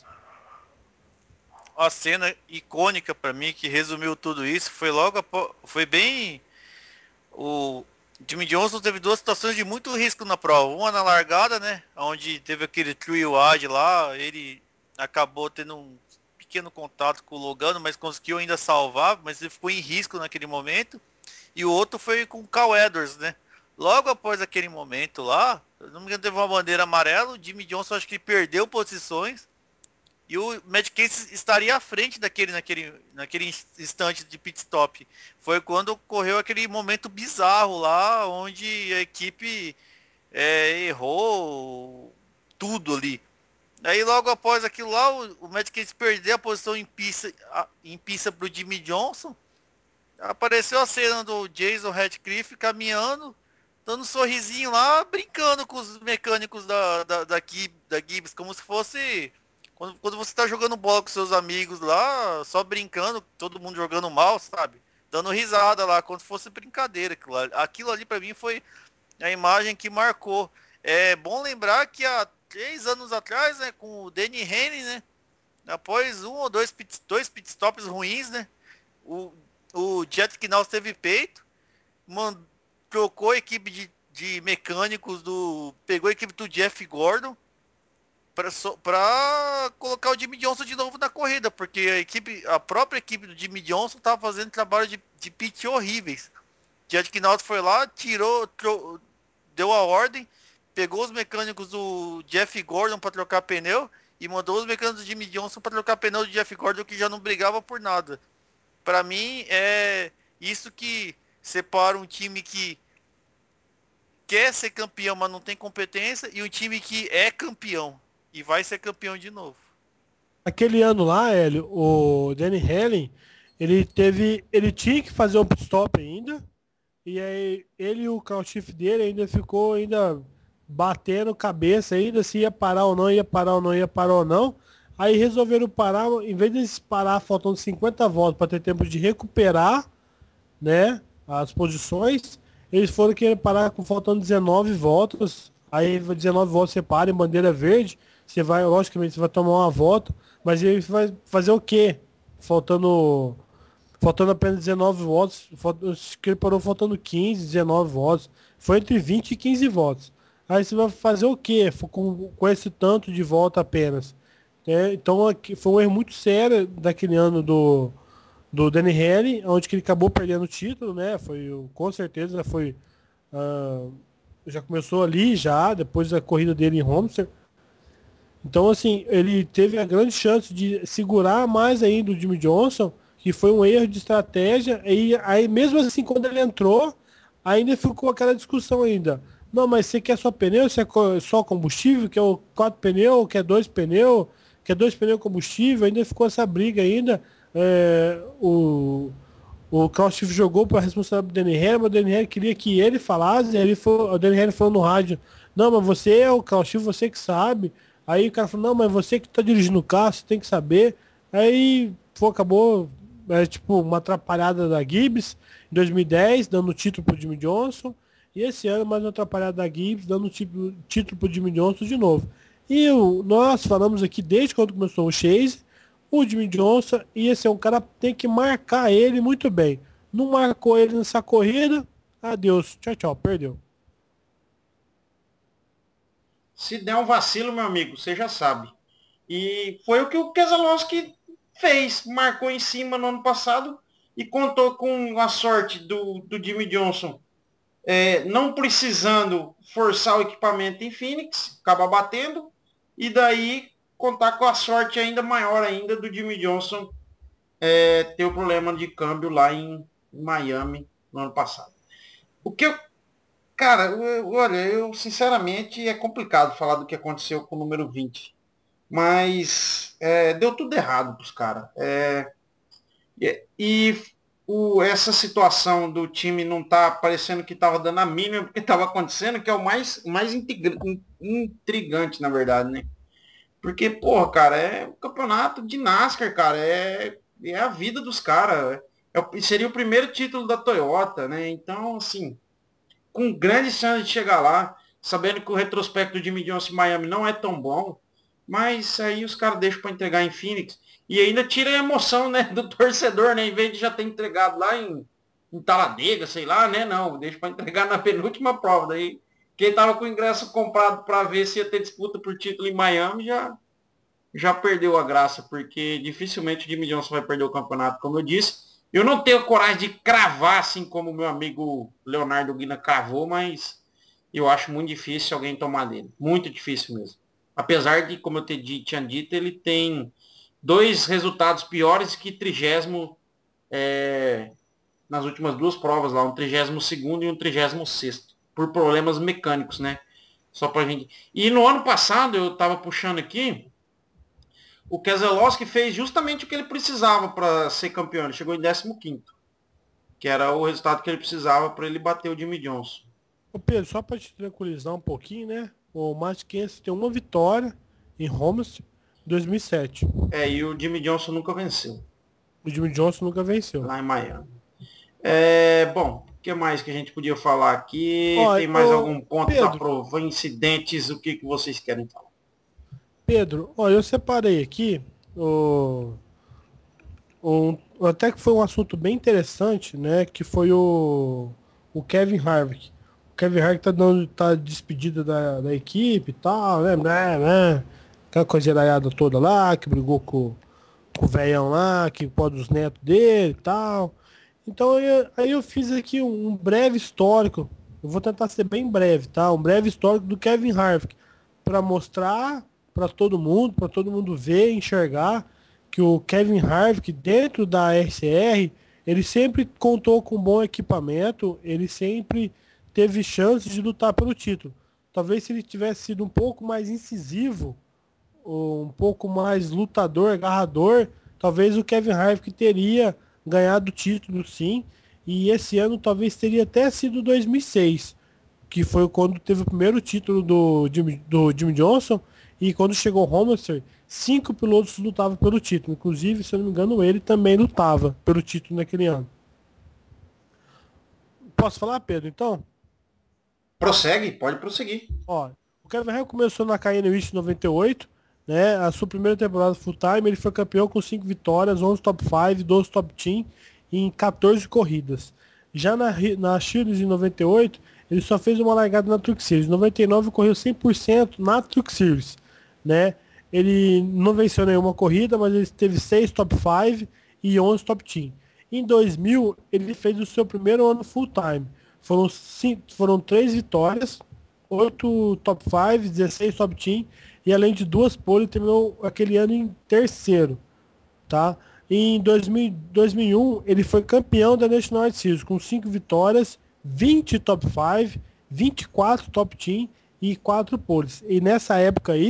A cena icônica para mim que resumiu tudo isso foi logo após, foi bem o Jimmy Johnson teve duas situações de muito risco na prova, uma na largada, né, onde teve aquele three wide lá, ele acabou tendo um pequeno contato com o Logano, mas conseguiu ainda salvar, mas ele ficou em risco naquele momento. E o outro foi com o Cal Edwards, né? Logo após aquele momento lá, não me engano, teve uma bandeira amarela, o Jimmy Johnson acho que perdeu posições. E o Matt Kenseth estaria à frente daquele, naquele, naquele instante de pit stop. Foi quando ocorreu aquele momento bizarro lá, onde a equipe é, errou tudo ali. Aí logo após aquilo lá, o, o Matt Kenseth perdeu a posição em pista, a, em pista para o Jimmy Johnson. Apareceu a cena do Jason Radcliffe caminhando, dando um sorrisinho lá, brincando com os mecânicos da, da, da, da Gibbs, como se fosse... Quando, quando você tá jogando bola com seus amigos lá, só brincando, todo mundo jogando mal, sabe? Dando risada lá, como se fosse brincadeira. Aquilo ali, aquilo ali pra mim foi a imagem que marcou. É bom lembrar que há três anos atrás, né, com o Denny Hamlin, né, após um ou dois, pit, dois pitstops ruins, né, o, o Jet Knaus teve peito, man, trocou a equipe de, de mecânicos, do pegou a equipe do Jeff Gordon, para colocar o Jimmy Johnson de novo na corrida, porque a equipe, a própria equipe do Jimmy Johnson estava fazendo trabalho de, de pit horríveis. Jet Knaus foi lá, tirou, tro, deu a ordem, pegou os mecânicos do Jeff Gordon para trocar pneu e mandou os mecânicos do Jimmy Johnson para trocar pneu do Jeff Gordon, que já não brigava por nada. Para mim é isso que separa um time que quer ser campeão, mas não tem competência, e um time que é campeão e vai ser campeão de novo. Aquele ano lá, Hélio, o Danny Hamlin, ele teve, ele tinha que fazer o pit stop ainda, e aí ele e o car chief dele ainda ficou ainda batendo cabeça ainda se ia parar ou não, ia parar ou não, ia parar ou não. Aí resolveram parar, em vez de eles parar faltando cinquenta voltas para ter tempo de recuperar, né, as posições, eles foram querer parar com faltando dezenove voltas. Aí dezenove voltas você para em bandeira verde, você vai, logicamente, você vai tomar uma volta, mas aí você vai fazer o quê? Faltando, faltando apenas dezenove votos, que ele parou faltando quinze, dezenove votos, foi entre vinte e quinze votos. Aí você vai fazer o quê com, com esse tanto de volta apenas? É, então foi um erro muito sério daquele ano do, do Danny Hamlin, onde que ele acabou perdendo o título, né? Foi, com certeza foi... Uh, já começou ali, já, depois da corrida dele em Homestead. Então, assim, ele teve a grande chance de segurar mais ainda o Jimmy Johnson, que foi um erro de estratégia, e aí mesmo assim, quando ele entrou, ainda ficou aquela discussão ainda. Não, mas você quer só pneu, você quer só combustível, quer quatro pneus, quer dois pneus, que é dois pneus combustível, ainda ficou essa briga ainda. É, o, o Klaus Schiff jogou para a responsabilidade do Danny Hamlin, o Danny Hamlin queria que ele falasse, ele foi, o Danny Hamlin falou no rádio, não, mas você é o Klaus Schiff, você que sabe. Aí o cara falou, não, mas você que está dirigindo o carro, você tem que saber. Aí pô, acabou, é, tipo, uma atrapalhada da Gibbs em dois mil e dez, dando título pro Jimmy Johnson. E esse ano mais uma atrapalhada da Gibbs, dando título, título pro Jimmy Johnson de novo. E o, nós falamos aqui desde quando começou o Chase, o Jimmy Johnson, e esse é um cara que tem que marcar ele muito bem. Não marcou ele nessa corrida, adeus, tchau, tchau, perdeu. Se der um vacilo, meu amigo, você já sabe. E foi o que o Keselowski fez, marcou em cima no ano passado e contou com a sorte do, do Jimmy Johnson. É, não precisando forçar o equipamento em Phoenix, acaba batendo, e daí contar com a sorte ainda maior ainda do Jimmy Johnson é, ter o problema de câmbio lá em, em Miami no ano passado. O que eu, cara, eu, olha, eu sinceramente é complicado falar do que aconteceu com o número vinte, mas é, deu tudo errado pros caras. É, e, e O, essa situação do time não tá parecendo que estava dando a mínima porque estava acontecendo, que é o mais, mais intrigante, na verdade, né? Porque, porra, cara, é o campeonato de NASCAR, cara, é, é a vida dos caras. É, seria o primeiro título da Toyota, né? Então, assim, com grande chance de chegar lá, sabendo que o retrospecto do Jimmy Johnson em Miami não é tão bom, mas aí os caras deixam para entregar em Phoenix. E ainda tira a emoção, né, do torcedor, né? Em vez de já ter entregado lá em, em Talladega, sei lá, né? Não, deixa para entregar na penúltima prova. Daí quem tava com o ingresso comprado para ver se ia ter disputa por título em Miami já, já perdeu a graça, porque dificilmente o Jimmy Johnson vai perder o campeonato, como eu disse. Eu não tenho coragem de cravar, assim como o meu amigo Leonardo Guina cravou, mas eu acho muito difícil alguém tomar dele. Muito difícil mesmo. Apesar de, como eu te, tinha dito, ele tem dois resultados piores que trigésimo é, nas últimas duas provas lá, um trigésimo segundo e um trigésimo sexto, por problemas mecânicos, né? Só pra gente. E no ano passado, eu tava puxando aqui, o Keselowski fez justamente o que ele precisava para ser campeão. Ele chegou em décimo quinto, que era o resultado que ele precisava para ele bater o Jimmy Johnson. Ô Pedro, só para te tranquilizar um pouquinho, né? O Matt Kenseth tem uma vitória em Homestead em dois mil e sete. É, e o Jimmy Johnson nunca venceu. O Jimmy Johnson nunca venceu. Lá em Miami. É, bom, o que mais que a gente podia falar aqui? Ó, tem mais ô, algum ponto Pedro, da prova? Incidentes, o que, que vocês querem falar? Pedro, ó, eu separei aqui o, o, até que foi um assunto bem interessante, né? Que foi o, o Kevin Harvick. O Kevin Harvick tá dando tá despedida da, da equipe e tal, né, né, né? Aquela coisa eraiada toda lá, que brigou com, com o velhão lá, que pode os netos dele e tal. Então eu, aí eu fiz aqui um, um breve histórico. Eu vou tentar ser bem breve, tá? Um breve histórico do Kevin Harvick para mostrar para todo mundo, para todo mundo ver, enxergar que o Kevin Harvick dentro da R C R, ele sempre contou com bom equipamento, ele sempre teve chance de lutar pelo título. Talvez se ele tivesse sido um pouco mais incisivo, um pouco mais lutador, agarrador, talvez o Kevin Harvick teria ganhado o título, sim. E esse ano talvez teria até sido dois mil e seis, que foi quando teve o primeiro título do Jimmy, do Jimmy Johnson. E quando chegou o Homestead, cinco pilotos lutavam pelo título. Inclusive, se eu não me engano, ele também lutava pelo título naquele ano. Posso falar, Pedro, então? Prossegue, pode prosseguir. Ó, o Kevin Harvick começou na K N Wish em noventa e oito, né? A sua primeira temporada full time, ele foi campeão com cinco vitórias, onze top cinco, doze top dez em quatorze corridas. Já na, na Chile em noventa e oito, ele só fez uma largada na Truck Series. Em noventa e nove correu cem por cento na Truck Series, né? Ele não venceu nenhuma corrida, mas ele teve seis top cinco e onze top dez. Em dois mil, ele fez o seu primeiro ano full time. Foram, cinco, foram três vitórias, oito top cinco, dezesseis top dez, e além de duas pole, terminou aquele ano em terceiro, tá? Em dois mil, dois mil e um, ele foi campeão da National Series com cinco vitórias, vinte top cinco, vinte e quatro top dez e quatro poles. E nessa época aí,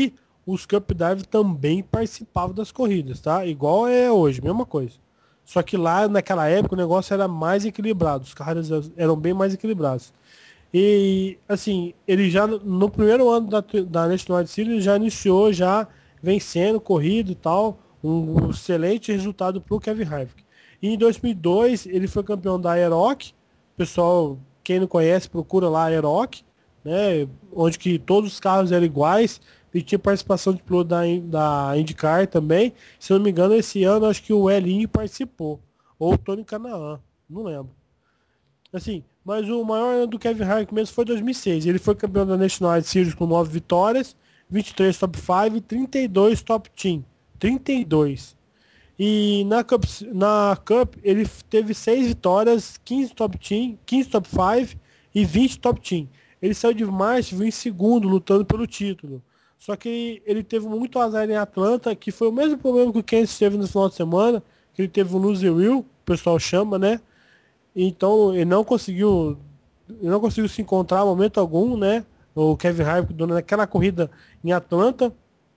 os Cup Dive também participavam das corridas, tá? Igual é hoje, mesma coisa. Só que lá, naquela época, o negócio era mais equilibrado. Os carros eram bem mais equilibrados. E, assim, ele já, no primeiro ano da, da Nationwide Series, ele já iniciou, já vencendo, corrido e tal. Um excelente resultado para o Kevin Harvick. E em dois mil e dois, ele foi campeão da Aeroc. Pessoal, quem não conhece, procura lá a Aeroc, né? Onde que todos os carros eram iguais. E tinha participação de piloto da, da IndyCar também. Se não me engano, esse ano acho que o Elinho participou. Ou o Tony Canaan, não lembro. Assim, mas o maior ano do Kevin Harvick mesmo foi dois mil e seis. Ele foi campeão da Nationwide Series com nove vitórias, vinte e três top cinco e trinta e dois top Team. trinta e dois. E na Cup, na Cup ele teve seis vitórias, quinze top Team, quinze top cinco e vinte top Team. Ele saiu de Martinsville em segundo, lutando pelo título. Só que ele teve muito azar em Atlanta, que foi o mesmo problema que o Kansas teve no final de semana, que ele teve um loser wheel, o pessoal chama, né? Então ele não conseguiu, ele não conseguiu se encontrar em momento algum, né? O Kevin Harvick naquela corrida em Atlanta.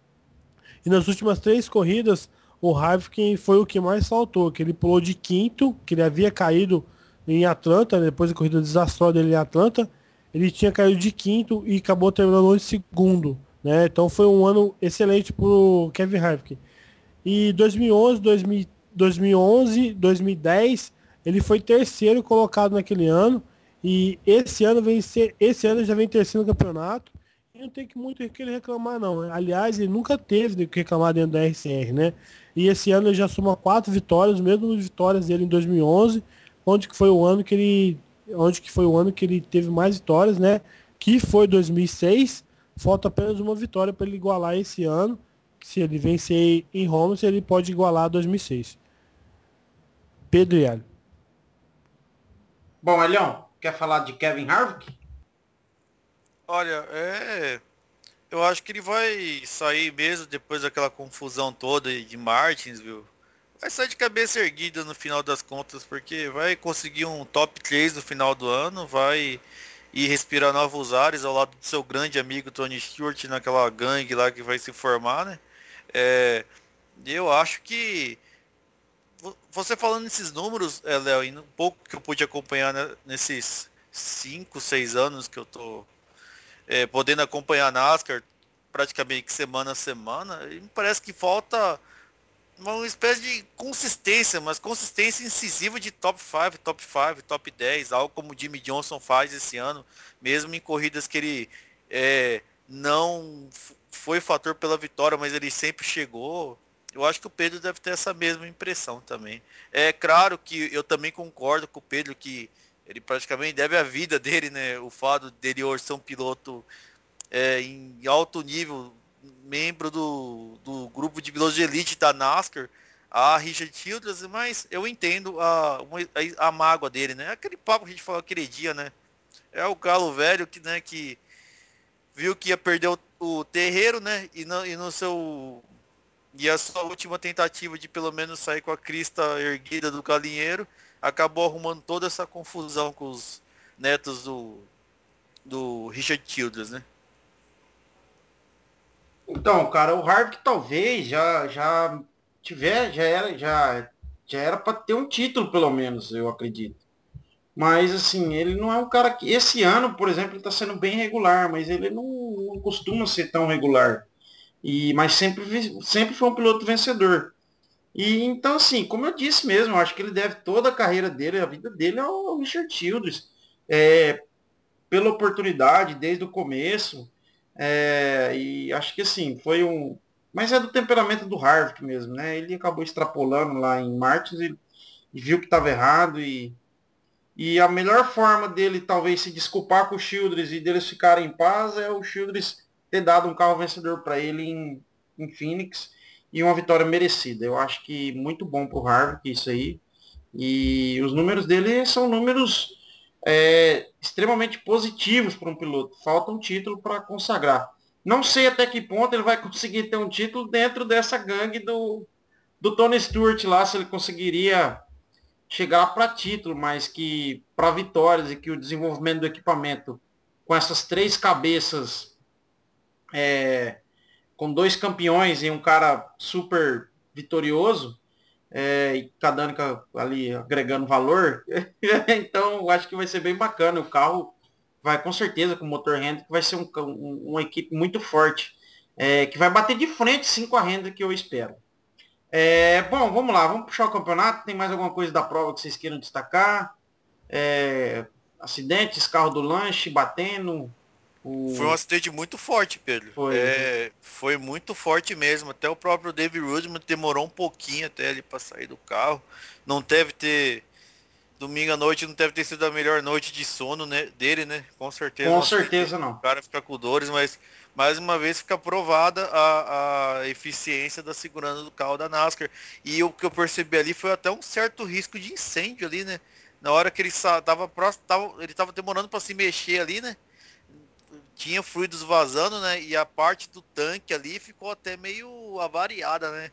E nas últimas três corridas, o Harvick foi o que mais faltou, que ele pulou de quinto, que ele havia caído em Atlanta, depois da corrida desastrosa dele em Atlanta, ele tinha caído de quinto e acabou terminando em segundo. Né? Então foi um ano excelente para o Kevin Harvick. E dois mil e onze, dois mil, dois mil e onze, dois mil e dez, ele foi terceiro colocado naquele ano. E esse ano vem ser, esse ano já vem terceiro no campeonato. E não tem que muito o que ele reclamar não. Né? Aliás, ele nunca teve o que reclamar dentro da R C R, né? E esse ano ele já soma quatro vitórias, mesmo as vitórias dele em dois mil e onze, onde que foi o ano que ele, onde que foi o ano que ele teve mais vitórias, né? Que foi dois mil e seis. Falta apenas uma vitória para ele igualar esse ano. Se ele vencer em Homestead, ele pode igualar dois mil e seis. Pedro e Alho. Bom, Elião, quer falar de Kevin Harvick? Olha, é... eu acho que ele vai sair mesmo depois daquela confusão toda de Martins, viu? Vai sair de cabeça erguida no final das contas, porque vai conseguir um top três no final do ano, vai... e respirar novos ares ao lado do seu grande amigo Tony Stewart naquela gangue lá que vai se formar, né? É, eu acho que você falando nesses números, é, Léo, e um pouco que eu pude acompanhar, né, nesses cinco, seis anos que eu tô é, podendo acompanhar a NASCAR praticamente semana a semana, e me parece que falta uma espécie de consistência, mas consistência incisiva de top cinco, top cinco, top dez, algo como o Jimmy Johnson faz esse ano, mesmo em corridas que ele é, não foi fator pela vitória, mas ele sempre chegou. Eu acho que o Pedro deve ter essa mesma impressão também. É claro que eu também concordo com o Pedro que ele praticamente deve a vida dele, né? O fato dele hoje ser um piloto é, em alto nível, membro do, do grupo de pilotos de elite da NASCAR, a Richard Childress, mas eu entendo a, a, a mágoa dele, né? Aquele papo que a gente falou aquele dia, né? É o galo velho que, né, que viu que ia perder o, o terreiro, né? E no, e no seu... E a sua última tentativa de pelo menos sair com a crista erguida do galinheiro acabou arrumando toda essa confusão com os netos do, do Richard Childress, né? Então, cara, o Harvick talvez já já tiver, já era, já, já era para ter um título pelo menos, eu acredito. Mas assim, ele não é um cara que esse ano, por exemplo, ele está sendo bem regular, mas ele não, não costuma ser tão regular. E mas sempre sempre foi um piloto vencedor. E então assim, como eu disse mesmo, eu acho que ele deve toda a carreira dele, a vida dele ao Richard Childress. É, pela oportunidade desde o começo. É, e acho que assim, foi um. Mas é do temperamento do Harvick mesmo, né? Ele acabou extrapolando lá em Martins e, e viu que estava errado. E, e a melhor forma dele talvez se desculpar com o Childress e deles ficarem em paz é o Childress ter dado um carro vencedor para ele em, em Phoenix e uma vitória merecida. Eu acho que muito bom para o Harvick isso aí. E os números dele são números é, extremamente positivos para um piloto. Falta um título para consagrar. Não sei até que ponto ele vai conseguir ter um título dentro dessa gangue do, do Tony Stewart lá, se ele conseguiria chegar para título, mas que para vitórias e que o desenvolvimento do equipamento com essas três cabeças é, com dois campeões e um cara super vitorioso, é, e com a Danica ali agregando valor, então eu acho que vai ser bem bacana. O carro vai com certeza com o motor Hendrick, vai ser um, um, uma equipe muito forte, é, que vai bater de frente sim com a Hendrick, que eu espero. É, bom, vamos lá, vamos puxar o campeonato. Tem mais alguma coisa da prova que vocês queiram destacar? É, acidentes, carro do lanche batendo. O... Foi um acidente muito forte, Pedro. Foi. É, foi muito forte mesmo. Até o próprio David Rudman demorou um pouquinho até ali para sair do carro. Não deve ter. Domingo à noite não deve ter sido a melhor noite de sono, né, dele, né? Com certeza. Com certeza não. O cara fica com dores, mas mais uma vez fica provada a, a eficiência da segurança do carro da NASCAR. E o que eu percebi ali foi até um certo risco de incêndio ali, né? Na hora que ele tava próximo, tava, ele tava demorando para se mexer ali, né? Tinha fluidos vazando, né? E a parte do tanque ali ficou até meio avariada, né?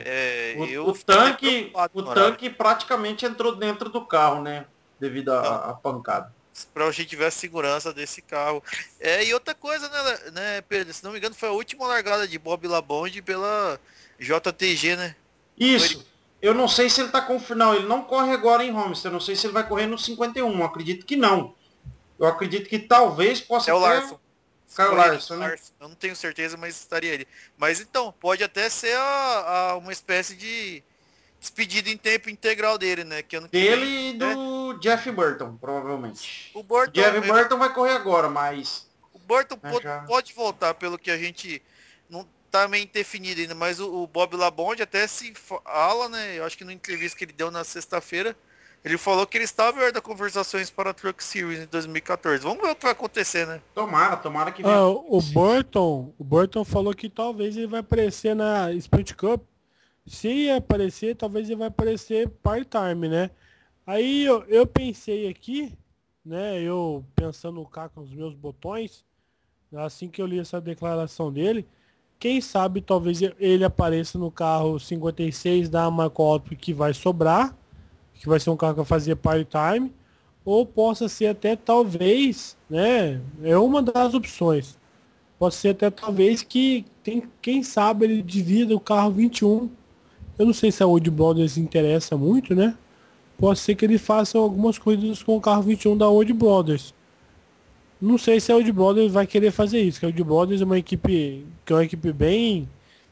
É. É, o, eu o tanque, o no tanque praticamente entrou dentro do carro, né? Devido à pancada. Pra a gente tiver segurança desse carro. É, e outra coisa, né, né, Pedro? Se não me engano, foi a última largada de Bob Labonde pela J T G, né? Isso. Eu não sei se ele tá confirmado. Não, ele não corre agora em Homestead. Eu não sei se ele vai correr no cinquenta e um. Eu acredito que não. Eu acredito que talvez possa é o até... Larson. Caio Larson, né? Eu não tenho certeza, mas estaria ele. Mas então, pode até ser a, a uma espécie de despedida em tempo integral dele, né? Que ano que Dele vem, e do né? Jeff Burton, provavelmente. O Burton, o Jeff eu, Burton vai correr agora, mas... O Burton é, pode, já... pode voltar, pelo que a gente não tá meio definido ainda, mas o, o Bob Labonde até se fala, né? Eu acho que na entrevista que ele deu na sexta-feira, ele falou que ele estava aberto a conversações para a Truck Series em dois mil e quatorze. Vamos ver o que vai acontecer, né? Tomara, tomara que venha. Ah, o Burton, o Burton falou que talvez ele vai aparecer na Sprint Cup. Se aparecer, talvez ele vai aparecer part-time, né? Aí eu, eu pensei aqui, né? Eu pensando cá com os meus botões, assim que eu li essa declaração dele, quem sabe talvez ele apareça no carro cinquenta e seis da Marco que vai sobrar, que vai ser um carro que vai fazer part-time, ou possa ser até talvez, né? É uma das opções. Pode ser até talvez que tem, quem sabe ele divida o carro vinte e um. Eu não sei se a Old Brothers interessa muito, né? Pode ser que ele faça algumas corridas com o carro vinte e um da Old Brothers. Não sei se a Old Brothers vai querer fazer isso, que a Old Brothers é uma equipe que é uma equipe bem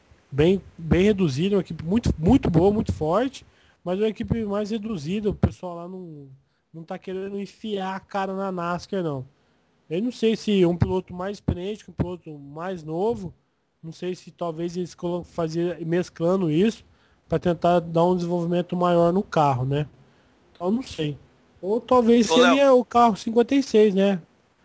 bem bem reduzida, uma equipe muito muito boa, muito forte, mas é uma equipe mais reduzida. O pessoal lá não não tá querendo enfiar a cara na NASCAR, não. Eu não sei se um piloto mais experiente, um piloto mais novo, não sei se talvez eles fazer mesclando isso para tentar dar um desenvolvimento maior no carro, né? Então não sei. Ou talvez Ô, seria Léo. o carro cinquenta e seis, né?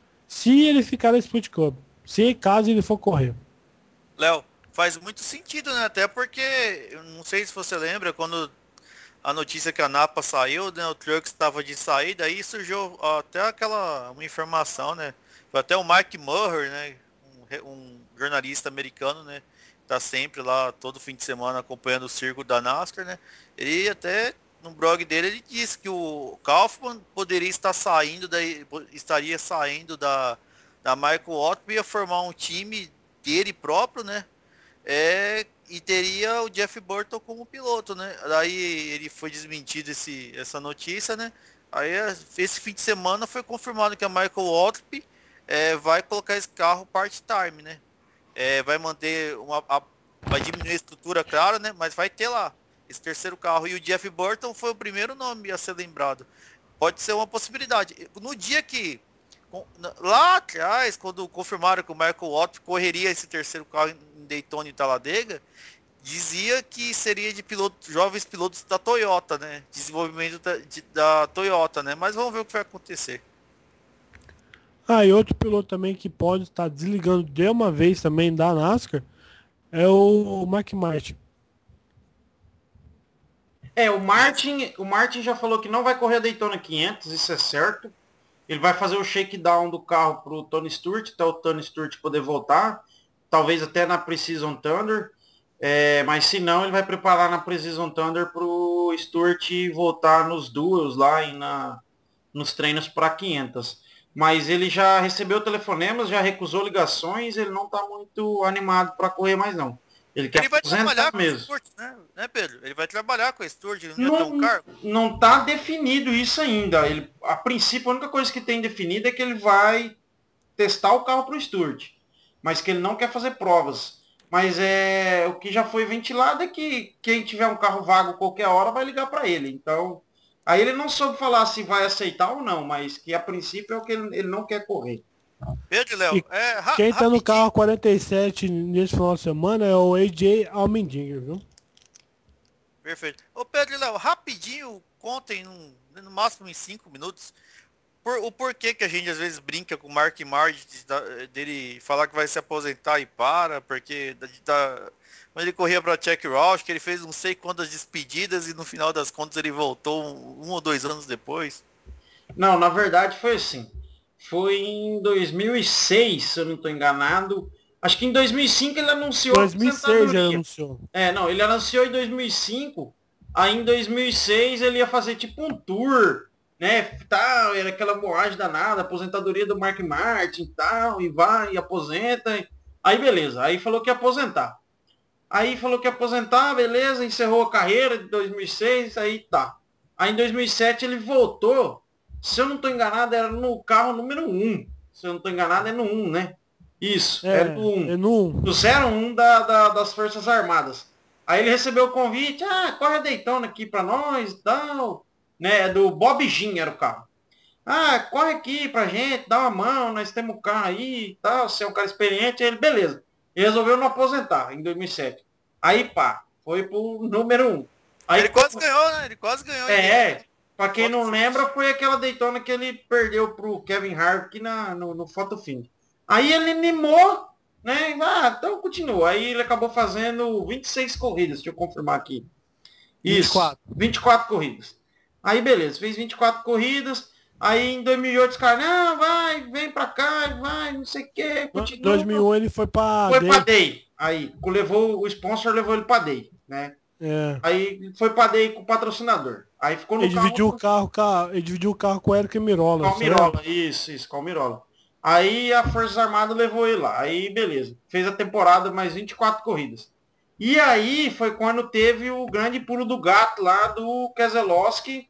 Se ele ficar na Sprint Cup. Se caso ele for correr. Léo, faz muito sentido, né? Até porque, eu não sei se você lembra, quando a notícia que a Napa saiu, né? O Trucks estava de saída, aí surgiu ó, até aquela uma informação, né? Foi até o Mike Murray, né? Um, um jornalista americano, né? Tá sempre lá todo fim de semana acompanhando o circo da NASCAR, né? Ele até no blog dele ele disse que o Kaufman poderia estar saindo daí, estaria saindo da da Michael Otto e ia formar um time dele próprio, né? É, e teria o Jeff Burton como piloto, né? Daí ele foi desmentido esse, essa notícia, né? Aí esse fim de semana foi confirmado que a Michael Waltrip é, vai colocar esse carro part-time, né? É, vai manter uma, a, vai diminuir a estrutura, claro, né? Mas vai ter lá esse terceiro carro. E o Jeff Burton foi o primeiro nome a ser lembrado. Pode ser uma possibilidade. No dia que lá atrás, quando confirmaram que o Michael Otto correria esse terceiro carro em Daytona e Talladega, dizia que seria de piloto, jovens pilotos da Toyota, né? Desenvolvimento da, de, da Toyota, né? Mas vamos ver o que vai acontecer. Ah, e outro piloto também que pode estar desligando de uma vez também da NASCAR é o Mark Martin. É, o Martin, o Martin já falou que não vai correr a Daytona quinhentos, isso é certo. Ele vai fazer o shakedown do carro para o Tony Stewart, até o Tony Stewart poder voltar. Talvez até na Precision Thunder. É, mas se não, ele vai preparar na Precision Thunder para o Stewart voltar nos duels lá e na, nos treinos para quinhentos. mas ele já recebeu telefonemas, já recusou ligações, ele não está muito animado para correr mais não. Ele quer Ele vai trabalhar com mesmo. o Stewart, né? né, Pedro? Ele vai trabalhar com o Stewart, ele não, não ia ter um cargo? Não está definido isso ainda. Ele, a princípio, a única coisa que tem definida é que ele vai testar o carro para o Stewart, mas que ele não quer fazer provas. Mas é o que já foi ventilado é que quem tiver um carro vago qualquer hora vai ligar para ele. Então, aí ele não soube falar se vai aceitar ou não, mas que a princípio é o que ele, ele não quer correr. Pedro, Léo, é, ra quem tá no rapidinho. carro quarenta e sete nesse final de semana é o A J Allmendinger, viu? Perfeito. Ô Pedro e Léo, rapidinho, contem num- no máximo em cinco minutos por, o porquê que a gente às vezes brinca com o Mark Marge dele falar que vai se aposentar e para, porque da, da, quando ele corria pra Check Roush, que ele fez não sei quantas despedidas e no final das contas ele voltou um, um ou dois anos depois. Não, na verdade foi assim. Foi em dois mil e seis, se eu não estou enganado. Acho que em dois mil e cinco ele anunciou dois mil e seis a ele aposentadoria. anunciou. É, não, ele anunciou em dois mil e cinco. Aí em dois mil e seis ele ia fazer tipo um tour, né? Tal, era aquela moagem danada, aposentadoria do Mark Martin e tal, e vai, e aposenta. Aí beleza, aí falou que ia aposentar. Aí falou que ia aposentar, beleza, encerrou a carreira de dois mil e seis, aí tá. Aí em dois mil e sete ele voltou, se eu não estou enganado, era no carro número um. Se eu não estou enganado, é no um, né? Isso, É, era no um. é no um. Do zero um da, da, das Forças Armadas. Aí ele recebeu o convite, ah, corre a Daytona aqui pra nós e tal. Né, do Bob Jean era o carro. Ah, corre aqui pra gente, dá uma mão, nós temos um carro aí e tal, você é um cara experiente. Aí ele, beleza. Ele resolveu não aposentar em dois mil e sete. Aí, pá, foi pro número um. Aí, Ele quase ganhou, né? Ele quase ganhou. É, é. pra quem não lembra, foi aquela Daytona que ele perdeu pro Kevin Harvick na, no, no photo finish. Aí ele animou, né? Ah, então continua. Aí ele acabou fazendo vinte e seis corridas, deixa eu confirmar aqui. Isso, vinte e quatro. vinte e quatro corridas. Aí beleza, fez vinte e quatro corridas. Aí em dois mil e oito os caras, não, vai, vem pra cá, vai, não sei o que, Em continua. dois mil e um ele foi pra Foi Day. pra Day. Aí, levou, o sponsor levou ele pra Day, né? É. Aí foi pra Day com o patrocinador. Aí ficou no Ele carro... dividiu o carro com a, ele dividiu o carro com o Eric Mirola. Calmirola, isso, isso, Calmirola. Aí a Forças Armadas levou ele lá. Aí, beleza. Fez a temporada mais vinte e quatro corridas. E aí foi quando teve o grande pulo do gato lá do Keselowski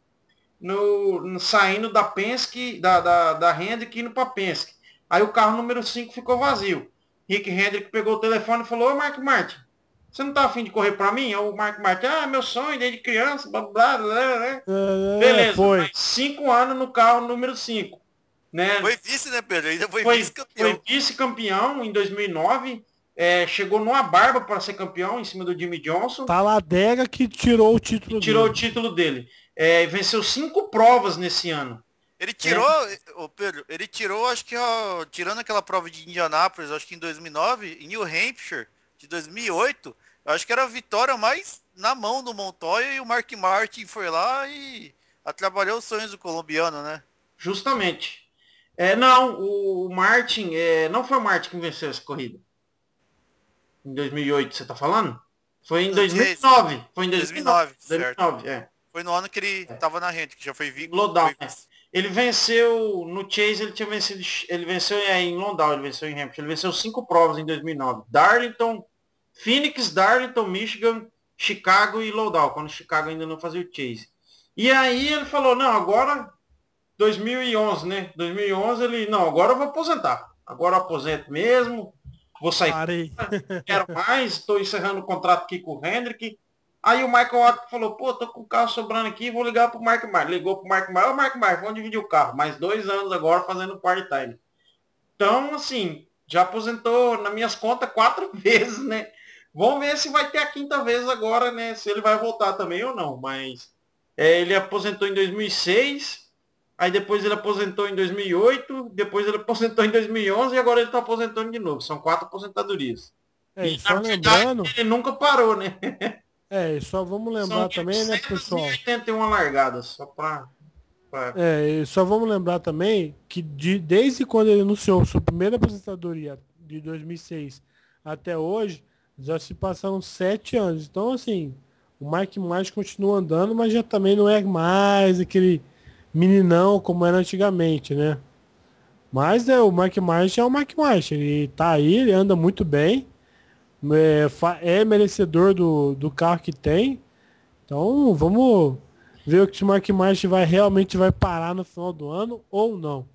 no, no, saindo da Penske, da, da, da Hendrick indo pra Penske. Aí o carro número cinco ficou vazio. Rick Hendrick pegou o telefone e falou, ô Mark Martin, você não tá afim de correr pra mim? Aí o Mark Martin, ah, meu sonho desde criança, blá, blá, blá, blá. É, Beleza, foi. mais cinco anos no carro número cinco. Né? Foi vice, né, Pedro? Ainda foi, Foi vice-campeão. Foi vice-campeão em dois mil e nove. É, chegou numa barba para ser campeão em cima do Jimmy Johnson. Taladega que tirou o título tirou dele. o título dele. É, venceu cinco provas nesse ano. Ele tirou, ô Pedro, ele tirou, acho que, ó, tirando aquela prova de Indianápolis, acho que em dois mil e nove, em New Hampshire, de dois mil e oito, acho que era a vitória mais na mão do Montoya, e o Mark Martin foi lá e atrapalhou os sonhos do colombiano, né? Justamente. É, não, o Martin, é, não foi o Martin que venceu essa corrida. Em dois mil e oito, você tá falando? Foi em No dois mil e Chase. nove. Foi em dois mil e nove, dois mil e nove, certo. é. Foi no ano que ele tava na rente, que já foi vivo. Lowdown, é. Ele venceu no Chase, ele tinha vencido, ele venceu é, em Lowdown, ele venceu em Hampshire, ele venceu cinco provas em dois mil e nove. Darlington, Phoenix, Darlington, Michigan, Chicago e Lowdown, quando Chicago ainda não fazia o Chase. E aí ele falou, não, agora dois mil e onze, né? dois mil e onze ele, não, agora eu vou aposentar. Agora eu aposento mesmo, vou sair. Parei. Não quero mais, estou encerrando o contrato aqui com o Hendrick. Aí o Michael Otto falou, pô, tô com o carro sobrando aqui, vou ligar pro Mark Martin. Ligou pro Mark Martin, ô Mark Martin, vamos dividir o carro. Mais dois anos agora fazendo part-time. Então, assim, já aposentou nas minhas contas quatro vezes, né? Vamos ver se vai ter a quinta vez agora, né? Se ele vai voltar também ou não. Mas é, ele aposentou em dois mil e seis, aí depois ele aposentou em dois mil e oito, depois ele aposentou em dois mil e onze e agora ele tá aposentando de novo. São quatro aposentadorias. É, e só na verdade, lembrando. ele nunca parou, né? É, só vamos lembrar São também, né, pessoal? oitenta e uma largadas, só pra... pra... É, e só vamos lembrar também que de, desde quando ele anunciou sua primeira aposentadoria de dois mil e seis até hoje, já se passaram sete anos. Então, assim, o Mike Martin continua andando, mas já também não é mais aquele meninão como era antigamente, né? Mas né, o Mark Martin é o Mark Martin. Ele tá aí, ele anda muito bem. É, é merecedor do, do carro que tem. Então vamos ver o que o Mark Martin vai, realmente vai parar no final do ano ou não.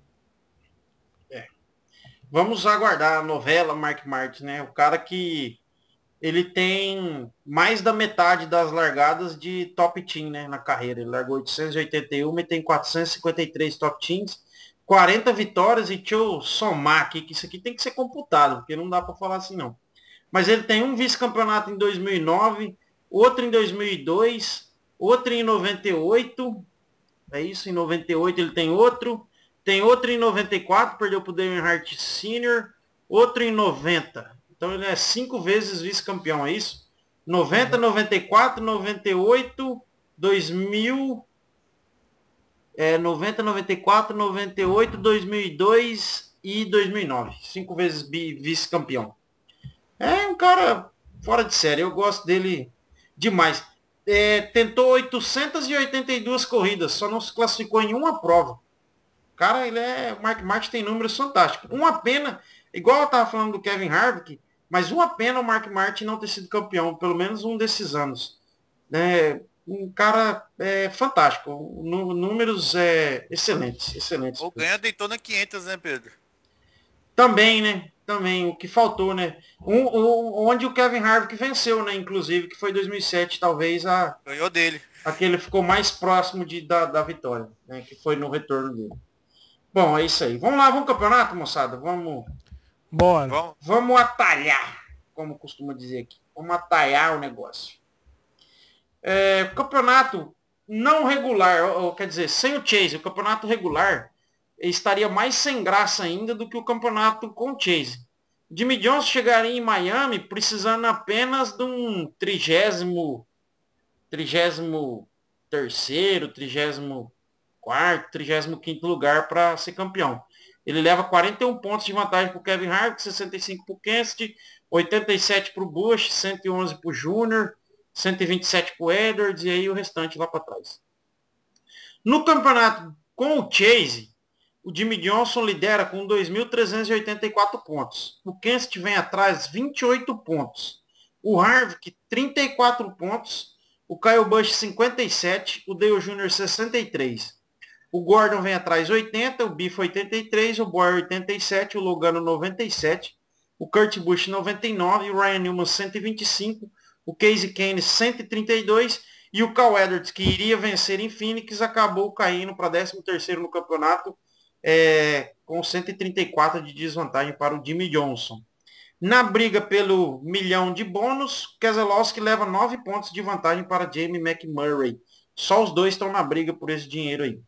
É. Vamos aguardar a novela Mark Martin, né? O cara que ele tem mais da metade das largadas de top team, né, na carreira. Ele largou oitocentos e oitenta e um e tem quatrocentos e cinquenta e três top teams, quarenta vitórias, e deixa eu somar aqui, que isso aqui tem que ser computado, porque não dá para falar assim não. Mas ele tem um vice-campeonato em dois mil e nove, outro em dois mil e dois, outro em noventa e oito, é isso, em noventa e oito ele tem outro, tem outro em noventa e quatro, perdeu para o Dale Earnhardt Sênior, outro em noventa. Então ele é cinco vezes vice-campeão, é isso? noventa, noventa e quatro, noventa e oito, dois mil, é, noventa, noventa e quatro, noventa e oito, dois mil e dois e dois mil e nove. Cinco vezes vice-campeão. É um cara fora de série, eu gosto dele demais. É, tentou oitocentas e oitenta e duas corridas, só não se classificou em uma prova. Cara, ele é. O Mark Martin tem números fantásticos. Uma pena, igual eu tava falando do Kevin Harvick, mas uma pena o Mark Martin não ter sido campeão, pelo menos um desses anos. É, um cara é, fantástico. Números é, excelentes, excelentes. Ou ganha Daytona quinhentos, né, Pedro? Também, né? Também, o que faltou, né? Um, um, onde o Kevin Harvick venceu, né? Inclusive, que foi dois mil e sete, talvez a... Ganhou dele. Aquele ficou mais próximo de, da, da vitória, né? Que foi no retorno dele. Bom, é isso aí. Vamos lá, vamos ao campeonato, moçada? Vamos... Bora. Vamos, vamos atalhar, como costuma dizer aqui. Vamos atalhar o negócio. É, o campeonato não regular, ou, ou, quer dizer, sem o Chase, o campeonato regular estaria mais sem graça ainda do que o campeonato com o Chase. Jimmy Johnson chegaria em Miami precisando apenas de um trigésimo, trigésimo terceiro, trigésimo quarto, trigésimo quinto lugar para ser campeão. Ele leva quarenta e um pontos de vantagem para o Kevin Harvick, sessenta e cinco para o Kenseth, oitenta e sete para o Busch, cento e onze para o Júnior, cento e vinte e sete para o Edwards e aí o restante lá para trás. No campeonato com o Chase, o Jimmy Johnson lidera com dois mil trezentos e oitenta e quatro pontos. O Kenseth vem atrás vinte e oito pontos. O Harvick trinta e quatro pontos. O Kyle Busch cinquenta e sete. O Dale Júnior sessenta e três. O Gordon vem atrás oitenta. O Biff oitenta e três. O Bowyer oitenta e sete. O Logano noventa e sete. O Kurt Busch noventa e nove. O Ryan Newman cento e vinte e cinco. O Kasey Kahne cento e trinta e dois. E o Cal Edwards, que iria vencer em Phoenix, acabou caindo para décimo terceiro no campeonato. É, com cento e trinta e quatro de desvantagem para o Jimmy Johnson. Na briga pelo milhão de bônus, Keselowski leva nove pontos de vantagem para Jamie McMurray. Só os dois estão na briga por esse dinheiro aí.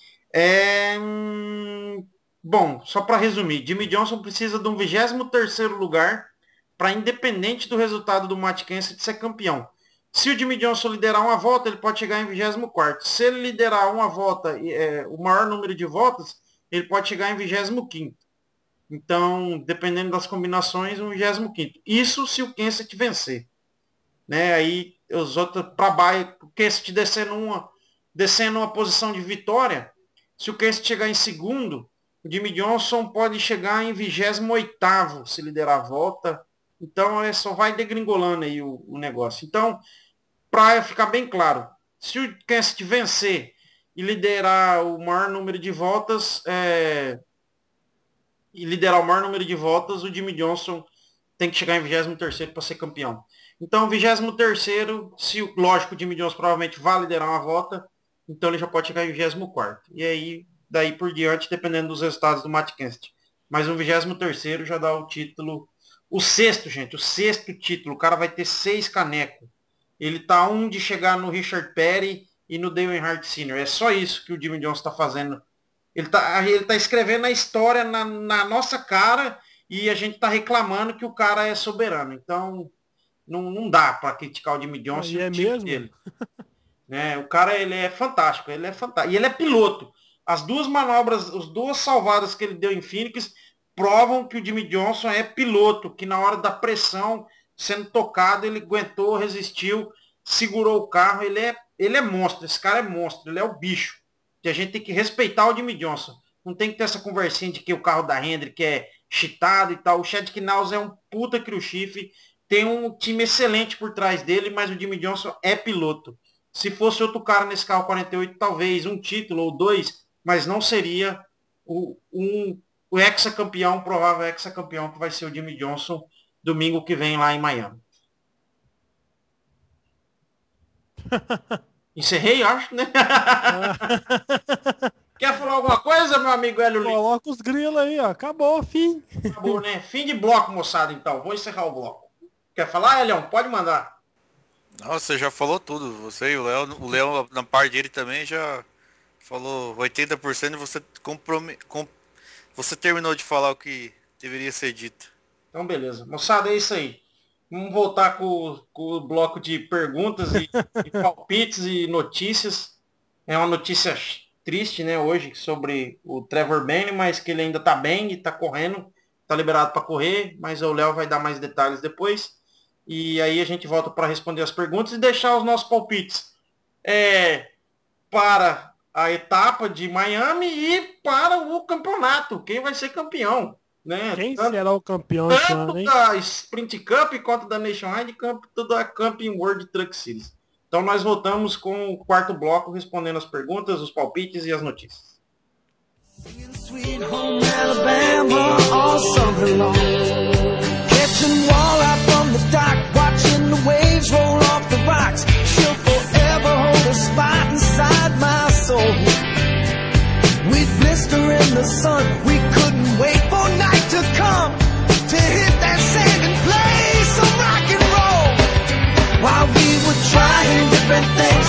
É, hum, bom, só para resumir, Jimmy Johnson precisa de um vigésimo terceiro lugar para, independente do resultado do Matt Kenseth, ser campeão. Se o Jimmy Johnson liderar uma volta, ele pode chegar em vigésimo quarto. Se ele liderar uma volta, é, o maior número de voltas, ele pode chegar em vigésimo quinto. Então, dependendo das combinações, um vigésimo quinto. Isso se o Kenseth vencer. Né? Aí, os outros para baixo, o Kenseth descendo uma, descendo uma posição de vitória, se o Kenseth chegar em segundo, o Jimmy Johnson pode chegar em vigésimo oitavo se liderar a volta. Então, é, só vai degringolando aí o, o negócio. Então, para ficar bem claro, se o Kenseth vencer e liderar o maior número de voltas, é, e liderar o maior número de voltas, o Jimmy Johnson tem que chegar em vigésimo terceiro para ser campeão. Então, vigésimo terceiro, se lógico, o Jimmy Johnson provavelmente vai liderar uma volta, então ele já pode chegar em vigésimo quarto. E aí, daí por diante, dependendo dos resultados do Matt Kenseth. Mas um vigésimo terceiro já dá o título, o sexto, gente, o sexto título, o cara vai ter seis canecos. Ele tá um de chegar no Richard Petty e no Dale Earnhardt Sênior. É só isso que o Jimmy Johnson está fazendo. Ele está ele tá escrevendo a história na, na nossa cara e a gente está reclamando que o cara é soberano. Então, não, não dá para criticar o Jimmy Johnson. E é mesmo? Dele. Né? O cara, ele é fantástico. Ele é fantástico. E ele é piloto. As duas manobras, as duas salvadas que ele deu em Phoenix provam que o Jimmy Johnson é piloto, que na hora da pressão, sendo tocado, ele aguentou, resistiu, segurou o carro. Ele é Ele é monstro, esse cara é monstro, ele é o bicho. E a gente tem que respeitar o Jimmy Johnson. Não tem que ter essa conversinha de que o carro da Hendrick é cheatado e tal. O Chad Knaus é um puta crew chief, tem um time excelente por trás dele, mas o Jimmy Johnson é piloto. Se fosse outro cara nesse carro quarenta e oito, talvez um título ou dois, mas não seria o, um, o hexacampeão, provável hexacampeão que vai ser o Jimmy Johnson domingo que vem lá em Miami. Encerrei, acho, né? Quer falar alguma coisa, meu amigo Hélio Lima? Coloca os grilos aí, ó. Acabou, fim. Acabou, né? Fim de bloco, moçada, então. Vou encerrar o bloco. Quer falar, Elião? Pode mandar. Nossa, você já falou tudo. Você e o Léo, o Léo na parte dele também já falou oitenta por cento e você, comprom... Com... você terminou de falar o que deveria ser dito. Então, beleza. Moçada, é isso aí. Vamos voltar com, com o bloco de perguntas e, e palpites e notícias. É uma notícia triste, né, hoje, sobre o Trevor Bayne, mas que ele ainda tá bem e tá correndo, tá liberado para correr, mas o Léo vai dar mais detalhes depois. E aí a gente volta para responder as perguntas e deixar os nossos palpites é, para a etapa de Miami e para o campeonato. Quem vai ser campeão? Né? Quem tanto, será o campeão esse ano, hein? Tanto da Sprint Cup quanto da Nationwide Cup, tudo da Camping World Truck Series. Então nós voltamos com o quarto bloco respondendo as perguntas, os palpites e as notícias. Sweet home Alabama, all summer long. Catching walleye from the dock, watching the waves roll off the rocks. She'll forever hold a spot inside my soul. We'd blister in the sun, we couldn't wait for night to come to hit that sand and play some rock and roll. While we were trying different things